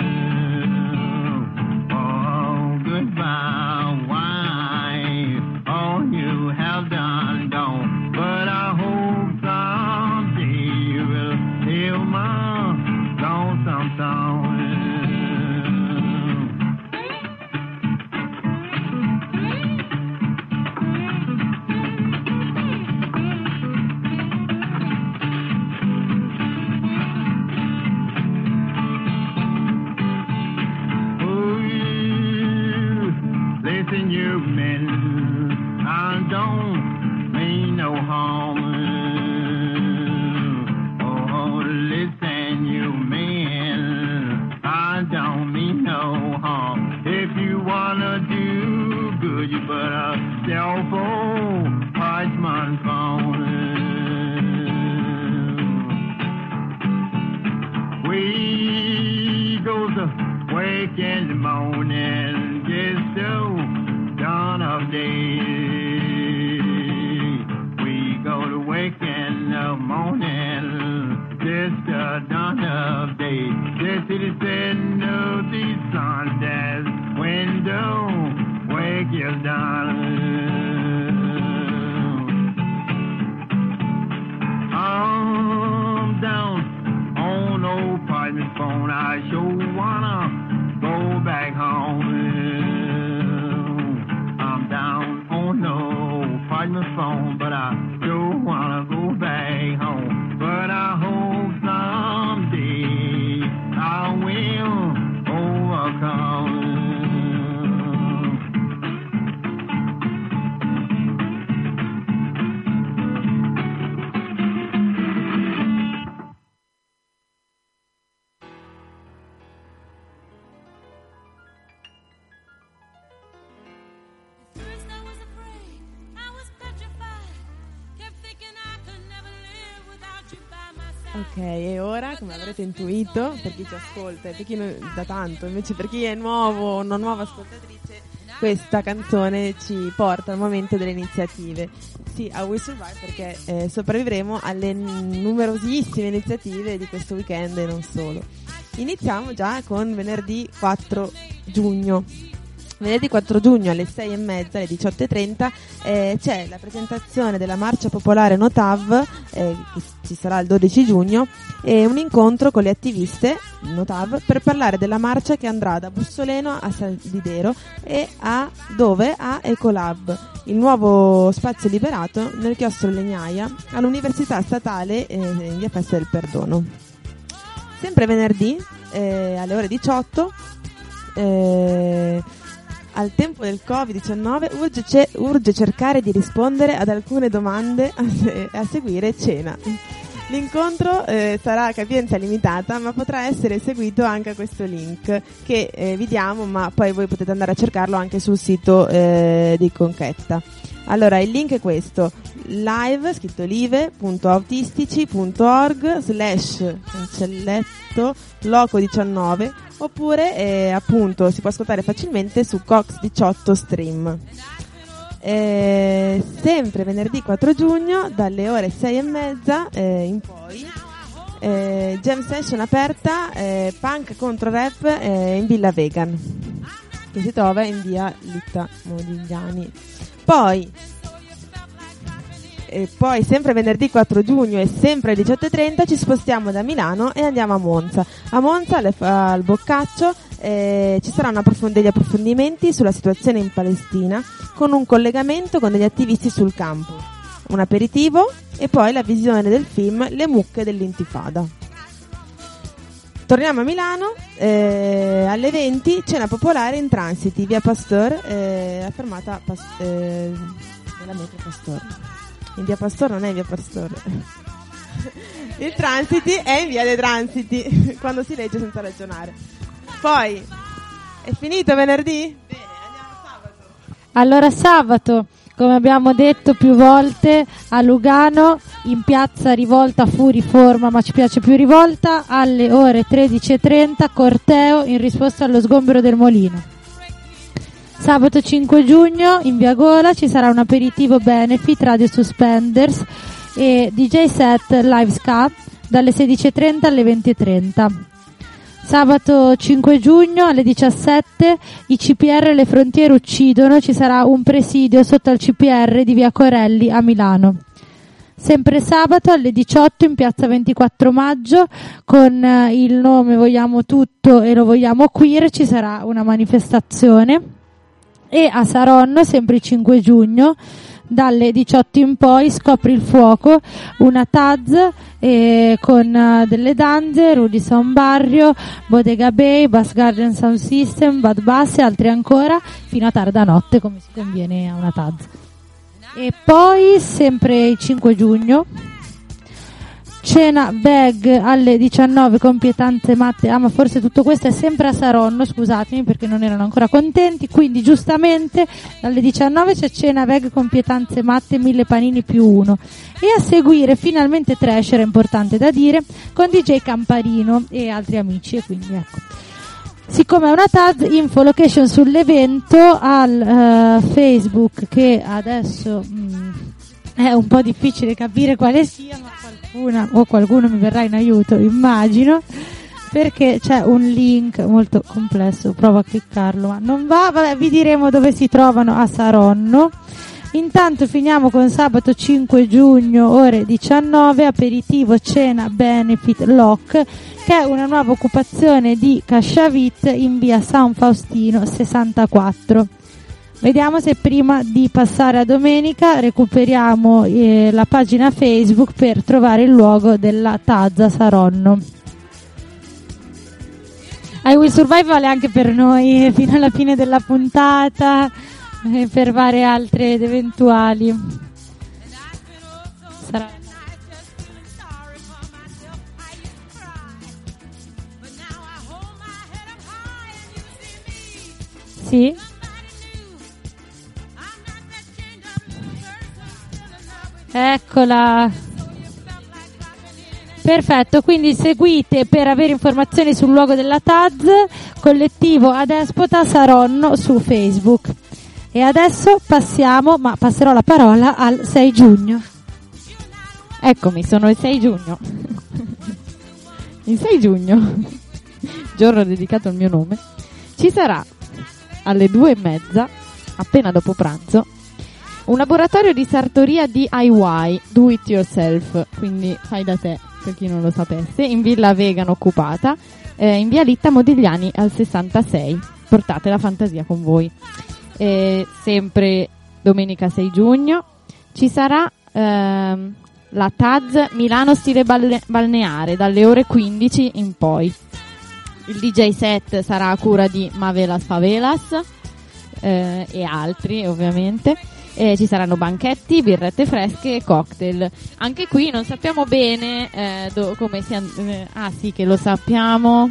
Oh, goodbye, wife, all you have done gone. But I hope someday you will hear my lonesome song. Listen, you men, I don't mean no harm. Oh, listen, you men, I don't mean no harm. If you wanna do good, you better sell for Parchment Falls. We go to work in the morning, just so dawn of day. We go to work in the morning, just the dawn of day. The citizen of the sun, there's window, wake you down. I'm down on old Parchment phone, I sure wanna go back home. I'm down on no Parchment phone, but I sure wanna go back home. But I hope someday I will overcome. Ok, e ora, come avrete intuito, per chi ci ascolta e per chi non- da tanto, invece per chi è nuovo o una nuova ascoltatrice, questa canzone ci porta al momento delle iniziative. Sì, a We Survive, perché eh, sopravvivremo alle n- numerosissime iniziative di questo weekend e non solo. Iniziamo già con venerdì quattro giugno. Venerdì quattro giugno alle sei e mezza, alle diciotto e trenta, eh, c'è la presentazione della Marcia Popolare Notav, eh, che ci sarà il dodici giugno, e un incontro con le attiviste Notav per parlare della marcia che andrà da Bussoleno a Saldidero e a dove? A Ecolab, il nuovo spazio liberato nel chiostro Legnaia all'Università Statale eh, in via Festa del Perdono. Sempre venerdì eh, alle ore diciotto, eh, al tempo del covid diciannove urge, ce- urge cercare di rispondere ad alcune domande a, se- a seguire cena. L'incontro eh, sarà a capienza limitata, ma potrà essere seguito anche a questo link che eh, vi diamo, ma poi voi potete andare a cercarlo anche sul sito eh, di Conchetta. Allora, il link è questo: live, scritto live.autistici.org slash cancelletto loco diciannove, oppure eh, appunto si può ascoltare facilmente su Cox diciotto Stream. Eh, sempre venerdì quattro giugno dalle ore sei e mezza eh, in poi eh, jam session aperta, eh, punk contro rap eh, in Villa Vegan, che si trova in via Litta Modigliani. Poi E poi sempre venerdì quattro giugno e sempre alle diciotto e trenta ci spostiamo da Milano e andiamo a Monza. A Monza alle, al Boccaccio eh, ci saranno approf- degli approfondimenti sulla situazione in Palestina, con un collegamento con degli attivisti sul campo, un aperitivo e poi la visione del film Le mucche dell'intifada. Torniamo a Milano, eh, alle venti cena popolare in Transiti, via Pasteur, eh, la fermata pas- eh, della metro Pasteur. In via Pastor non è in via Pastor. Il Transiti è in via dei Transiti, quando si legge senza ragionare. Poi è finito venerdì? Bene, andiamo sabato. Allora sabato, come abbiamo detto più volte, a Lugano, in piazza Rivolta fu Riforma, ma ci piace più Rivolta, alle ore tredici e trenta, corteo in risposta allo sgombero del Molino. Sabato cinque giugno in via Gola ci sarà un aperitivo benefit Radio Suspenders e D J set live ska dalle sedici e trenta alle venti e trenta. Sabato cinque giugno alle diciassette i C P R Le Frontiere uccidono, ci sarà un presidio sotto al C P R di via Corelli a Milano. Sempre sabato alle diciotto in piazza ventiquattro maggio con eh, il nome Vogliamo tutto e lo vogliamo queer ci sarà una manifestazione. E a Saronno, sempre il cinque giugno, dalle diciotto in poi, Scopri il fuoco, una Taz eh, con uh, delle danze, Rudy Sound Barrio, Bodega Bay, Bass Garden Sound System, Bad Bass e altri ancora, fino a tarda notte, come si conviene a una Taz. E poi, sempre il cinque giugno, cena bag alle diciannove con pietanze matte. Ah, ma forse tutto questo è sempre a Saronno, scusatemi perché non erano ancora contenti, quindi giustamente alle diciannove c'è cena bag con pietanze matte, mille panini più uno, e a seguire finalmente Thrasher, è importante da dire, con D J Camparino e altri amici, e quindi ecco. Siccome è una Taz, info location sull'evento al uh, Facebook, che adesso mh, è un po' difficile capire quale sia, ma qualcuna o qualcuno mi verrà in aiuto, immagino, perché c'è un link molto complesso, provo a cliccarlo ma non va. Vabbè, vi diremo dove si trovano a Saronno. Intanto finiamo con sabato cinque giugno ore diciannove, aperitivo cena benefit Lock, che è una nuova occupazione di Casciavit in via San Faustino sessantaquattro. Vediamo se prima di passare a domenica recuperiamo eh, la pagina Facebook per trovare il luogo della Tazza Saronno. I Will Survive vale anche per noi fino alla fine della puntata e per varie altre ed eventuali. Sarà... Sì? Eccola. Perfetto, quindi seguite per avere informazioni sul luogo della Taz, collettivo Adespota Saronno su Facebook. E adesso passiamo, ma passerò la parola al sei giugno. Eccomi, sono il sei giugno. Il sei giugno, giorno dedicato al mio nome, ci sarà alle due e mezza, appena dopo pranzo, un laboratorio di sartoria D I Y, do it yourself, quindi fai da te, per chi non lo sapesse, in Villa Vegana occupata, eh, in via Litta Modigliani al sessantasei. Portate la fantasia con voi. Eh, sempre domenica sei giugno ci sarà ehm, la T A Z Milano stile balne- balneare dalle ore quindici in poi. Il D J set sarà a cura di Mavelas Favelas eh, e altri ovviamente. Eh, ci saranno banchetti, birrette fresche e cocktail. Anche qui non sappiamo bene eh, do- come sia. Eh, ah sì, che lo sappiamo.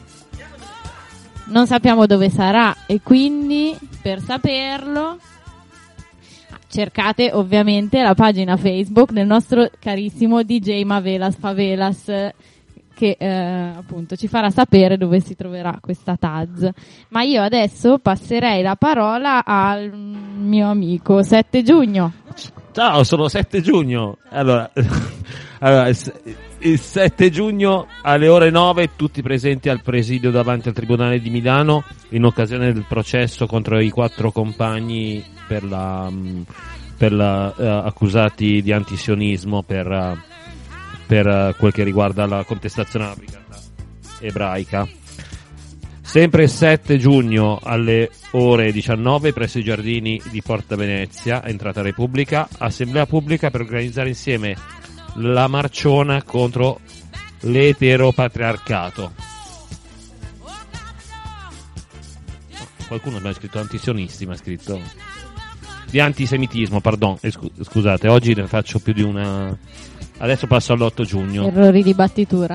Non sappiamo dove sarà e quindi per saperlo cercate ovviamente la pagina Facebook del nostro carissimo D J Mavelas Favelas, che eh, appunto ci farà sapere dove si troverà questa T A Z. Ma io adesso passerei la parola al mio amico sette giugno. Ciao, sono sette giugno. Allora, allora il sette giugno alle ore nove tutti presenti al presidio davanti al Tribunale di Milano in occasione del processo contro i quattro compagni per la per la, uh, accusati di antisionismo per uh, per uh, quel che riguarda la contestazione alla brigata ebraica. Sempre il sette giugno alle ore diciannove presso i giardini di Porta Venezia, entrata Repubblica, assemblea pubblica per organizzare insieme la marciona contro l'eteropatriarcato. Qualcuno mi ha scritto antisionisti, mi ha scritto di antisemitismo, pardon, eh, scu- scusate, oggi ne faccio più di una. Adesso passo all'otto giugno. Errori di battitura.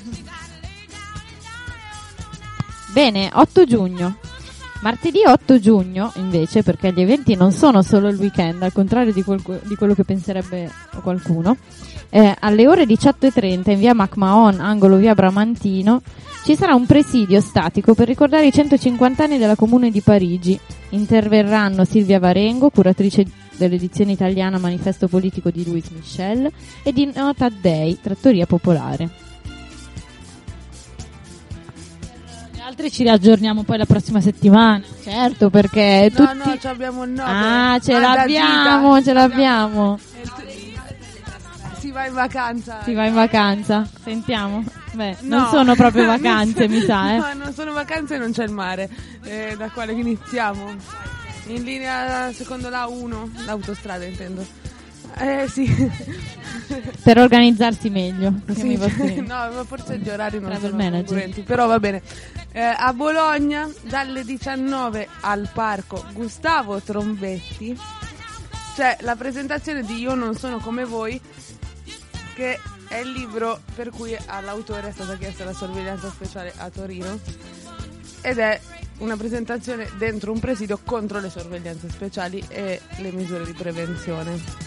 Bene, otto giugno. Martedì otto giugno, invece, perché gli eventi non sono solo il weekend, al contrario di, quel, di quello che penserebbe qualcuno, eh, alle ore diciotto e trenta in via MacMahon, angolo via Bramantino, ci sarà un presidio statico per ricordare i centocinquanta anni della Comune di Parigi. Interverranno Silvia Varengo, curatrice dell'edizione italiana Manifesto Politico di Louis Michel, e di Nota Dei, trattoria popolare. Altri ci riaggiorniamo poi la prossima settimana. Certo, perché No, tutti... no, ci abbiamo il nove. Ah, ce Ah, da l'abbiamo, Gita. ce l'abbiamo. Si va in vacanza. Si va in vacanza. Sentiamo. Beh, No. non sono proprio vacanze, mi sa, eh. No, non sono vacanze e non c'è il mare. Eh, da quale che iniziamo? In linea secondo la uno, l'autostrada intendo. Eh sì. Per organizzarsi meglio. Sì. Mi posso dire. No, ma forse gli orari non Travel sono manager. congruenti, però va bene. Eh, a Bologna dalle diciannove al parco Gustavo Trombetti c'è la presentazione di Io non sono come voi, che è il libro per cui all'autore è stata chiesta la sorveglianza speciale a Torino, ed è una presentazione dentro un presidio contro le sorveglianze speciali e le misure di prevenzione.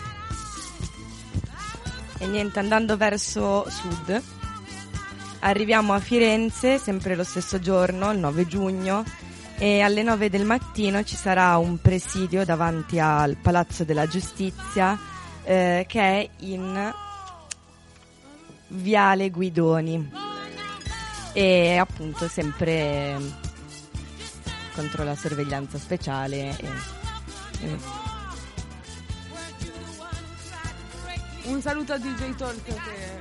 E niente, andando verso sud arriviamo a Firenze, sempre lo stesso giorno, il nove giugno, e alle nove del mattino ci sarà un presidio davanti al Palazzo della Giustizia, eh, che è in Viale Guidoni, e appunto sempre contro la sorveglianza speciale e, e Un saluto a D J Talk che...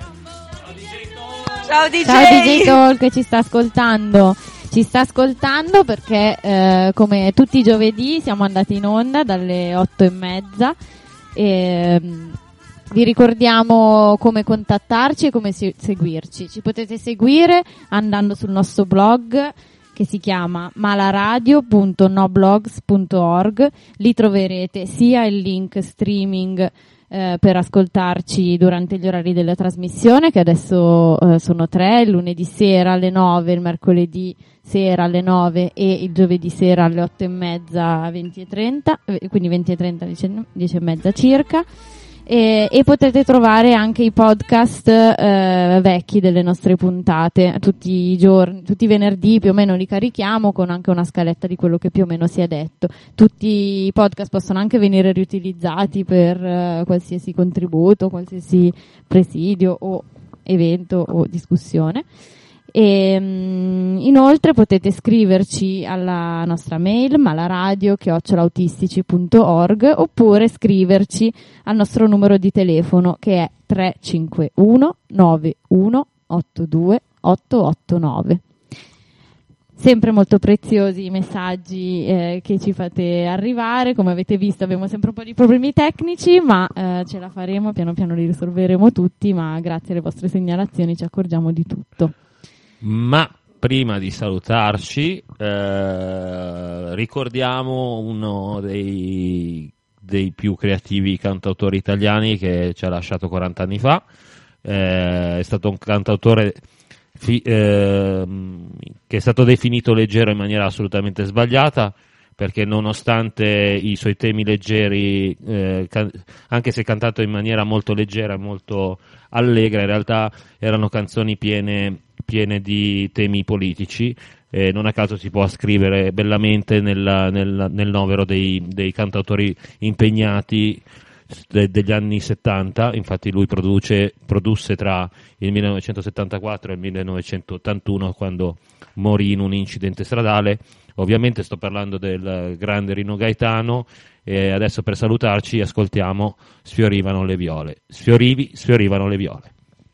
Ciao D J! Ciao D J Talk, ci sta ascoltando. Ci sta ascoltando perché eh, come tutti i giovedì siamo andati in onda dalle otto e mezza. E, um, vi ricordiamo come contattarci e come se- seguirci. Ci potete seguire andando sul nostro blog che si chiama malaradio punto noblogs punto org. Lì troverete sia il link streaming eh, per ascoltarci durante gli orari della trasmissione, che adesso eh, sono tre, il lunedì sera alle nove, il mercoledì sera alle nove e il giovedì sera alle otto e mezza, venti e trenta, quindi venti e trenta, dieci e mezza circa. E, e potete trovare anche i podcast eh, vecchi delle nostre puntate tutti i giorni, tutti i venerdì più o meno li carichiamo con anche una scaletta di quello che più o meno si è detto. Tutti i podcast possono anche venire riutilizzati per eh, qualsiasi contributo, qualsiasi presidio o evento o discussione. E, mh, inoltre potete scriverci alla nostra mail malaradio chiocciola autistici punto org oppure scriverci al nostro numero di telefono che è tre cinque uno nove uno otto due otto otto nove. Sempre molto preziosi i messaggi eh, che ci fate arrivare. Come avete visto abbiamo sempre un po' di problemi tecnici, ma eh, ce la faremo, piano piano li risolveremo tutti, ma grazie alle vostre segnalazioni ci accorgiamo di tutto. Ma prima di salutarci eh, ricordiamo uno dei, dei più creativi cantautori italiani che ci ha lasciato quaranta anni fa. Eh, è stato un cantautore fi, eh, che è stato definito leggero in maniera assolutamente sbagliata, perché nonostante i suoi temi leggeri, eh, can- anche se cantato in maniera molto leggera e molto allegra, in realtà erano canzoni piene piene di temi politici, e non a caso si può ascrivere bellamente nel, nel, nel novero dei, dei cantautori impegnati de, degli anni settanta. Infatti lui produce, produsse tra il millenovecentosettantaquattro e il millenovecentottantuno, quando morì in un incidente stradale. Ovviamente sto parlando del grande Rino Gaetano, e adesso per salutarci ascoltiamo Sfiorivano le viole. Sfiorivi, sfiorivano le viole.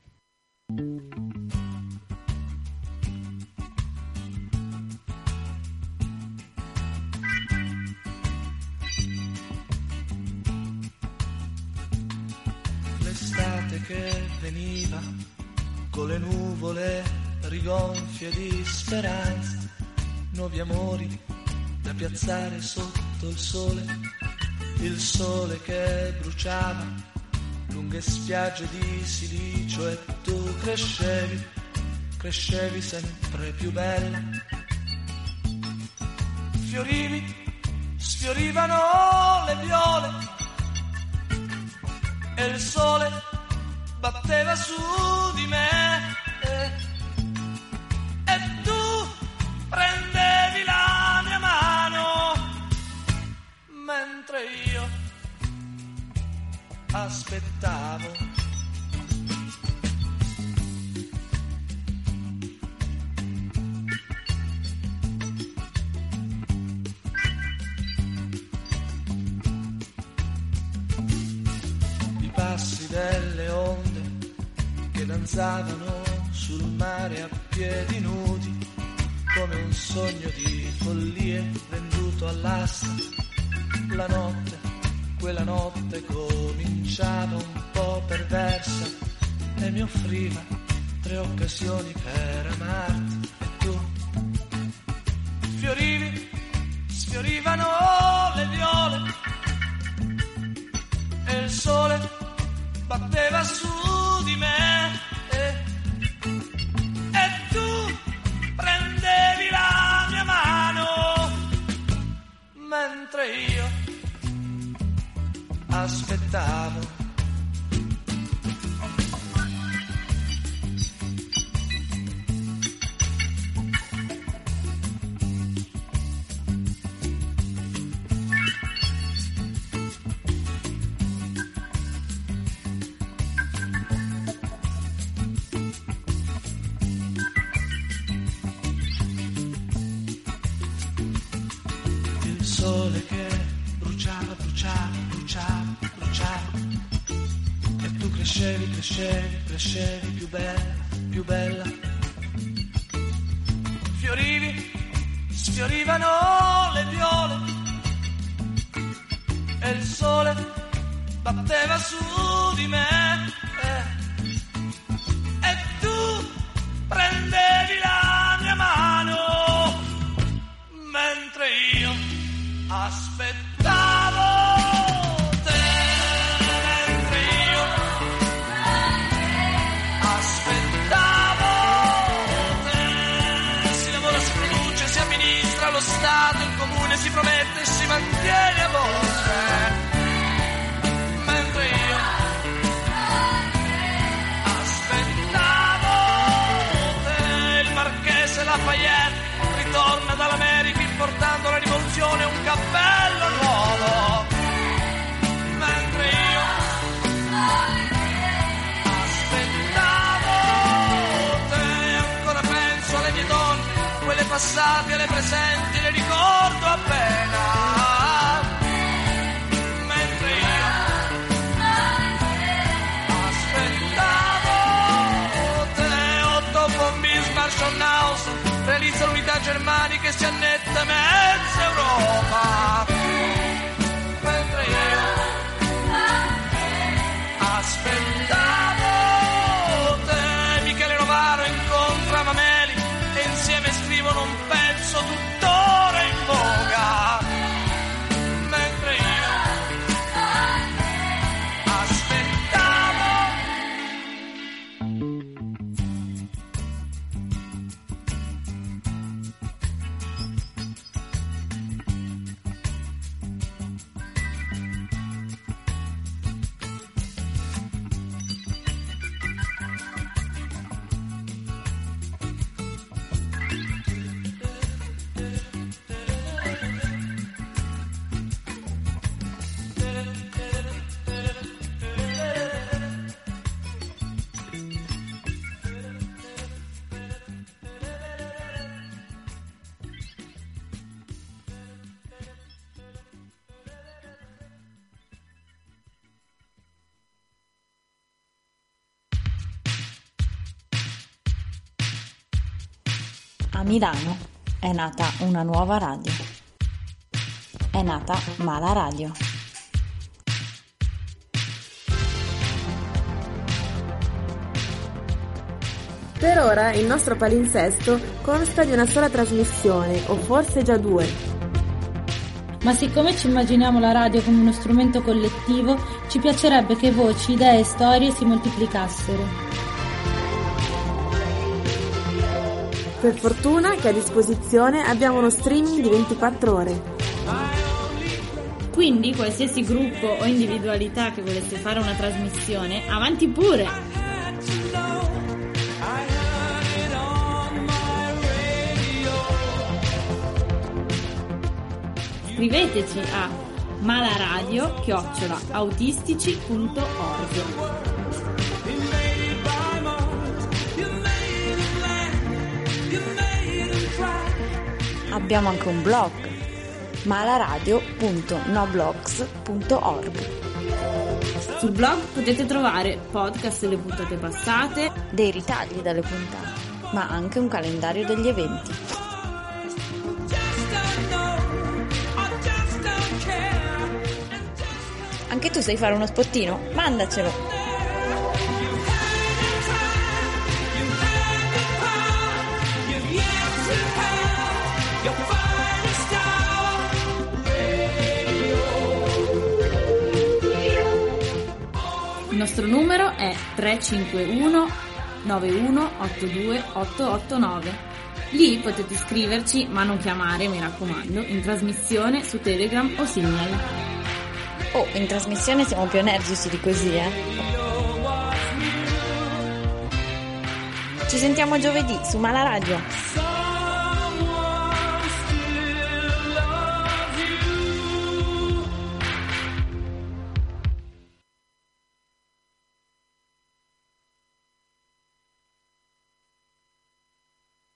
L'estate che veniva con le nuvole rigonfie di speranza, nuovi amori da piazzare sotto il sole, il sole che bruciava lunghe spiagge di silicio, e tu crescevi, crescevi sempre più bella. Fiorivi, sfiorivano le viole e il sole batteva su di me, e, e tu prendevi la mia mano mentre io aspettavo. I passi delle onde che danzavano sul mare a piedi nudi, come un sogno di follie venduto all'asta. La notte, quella notte cominciava un po' perversa e mi offriva tre occasioni per amarti, e tu fiorivi, sfiorivano le viole e il sole batteva su di me, e, e tu prendevi la mia mano mentre io aspettavo. Il sole che bruciava, bruciava, bruciava, bruciava, e tu crescevi, crescevi, crescevi più bella, più bella. Fiorivi, sfiorivano le viole e il sole batteva su di me, e, e tu prendevi la mia mano mentre io aspettavo te, mentre io aspettavo te. Si lavora, si produce, si amministra lo Stato, il comune si promette e si mantiene a voce, mentre io cappello nuovo, mentre io aspettavo te. Ancora penso alle mie donne, quelle passate, alle presenti, le ricordo appena. Realizza l'unità germanica e si annetta mezza Europa, mentre io aspettavo te. Michele Novaro incontra Mameli e insieme scrivono un pezzo tuttora in voga, mentre io aspettavo. A Milano è nata una nuova radio. È nata Mala Radio. Per ora il nostro palinsesto consta di una sola trasmissione, o forse già due. Ma siccome ci immaginiamo la radio come uno strumento collettivo, ci piacerebbe che voci, idee e storie si moltiplicassero. Per fortuna che a disposizione abbiamo uno streaming di ventiquattro ore. Quindi qualsiasi gruppo o individualità che volesse fare una trasmissione, avanti pure! Scriveteci a malaradio chiocciola autistici punto org. Abbiamo anche un blog, malaradio punto noblogs punto org. Sul blog potete trovare podcast delle puntate passate, dei ritagli dalle puntate, ma anche un calendario degli eventi. Anche tu sai fare uno spottino? Mandacelo! Il nostro numero è tre cinque uno nove uno otto due otto otto nove. Lì potete scriverci, ma non chiamare, mi raccomando, in trasmissione su Telegram o Signal. Oh, in trasmissione siamo più energici di così, eh? Ci sentiamo giovedì su Mala Radio.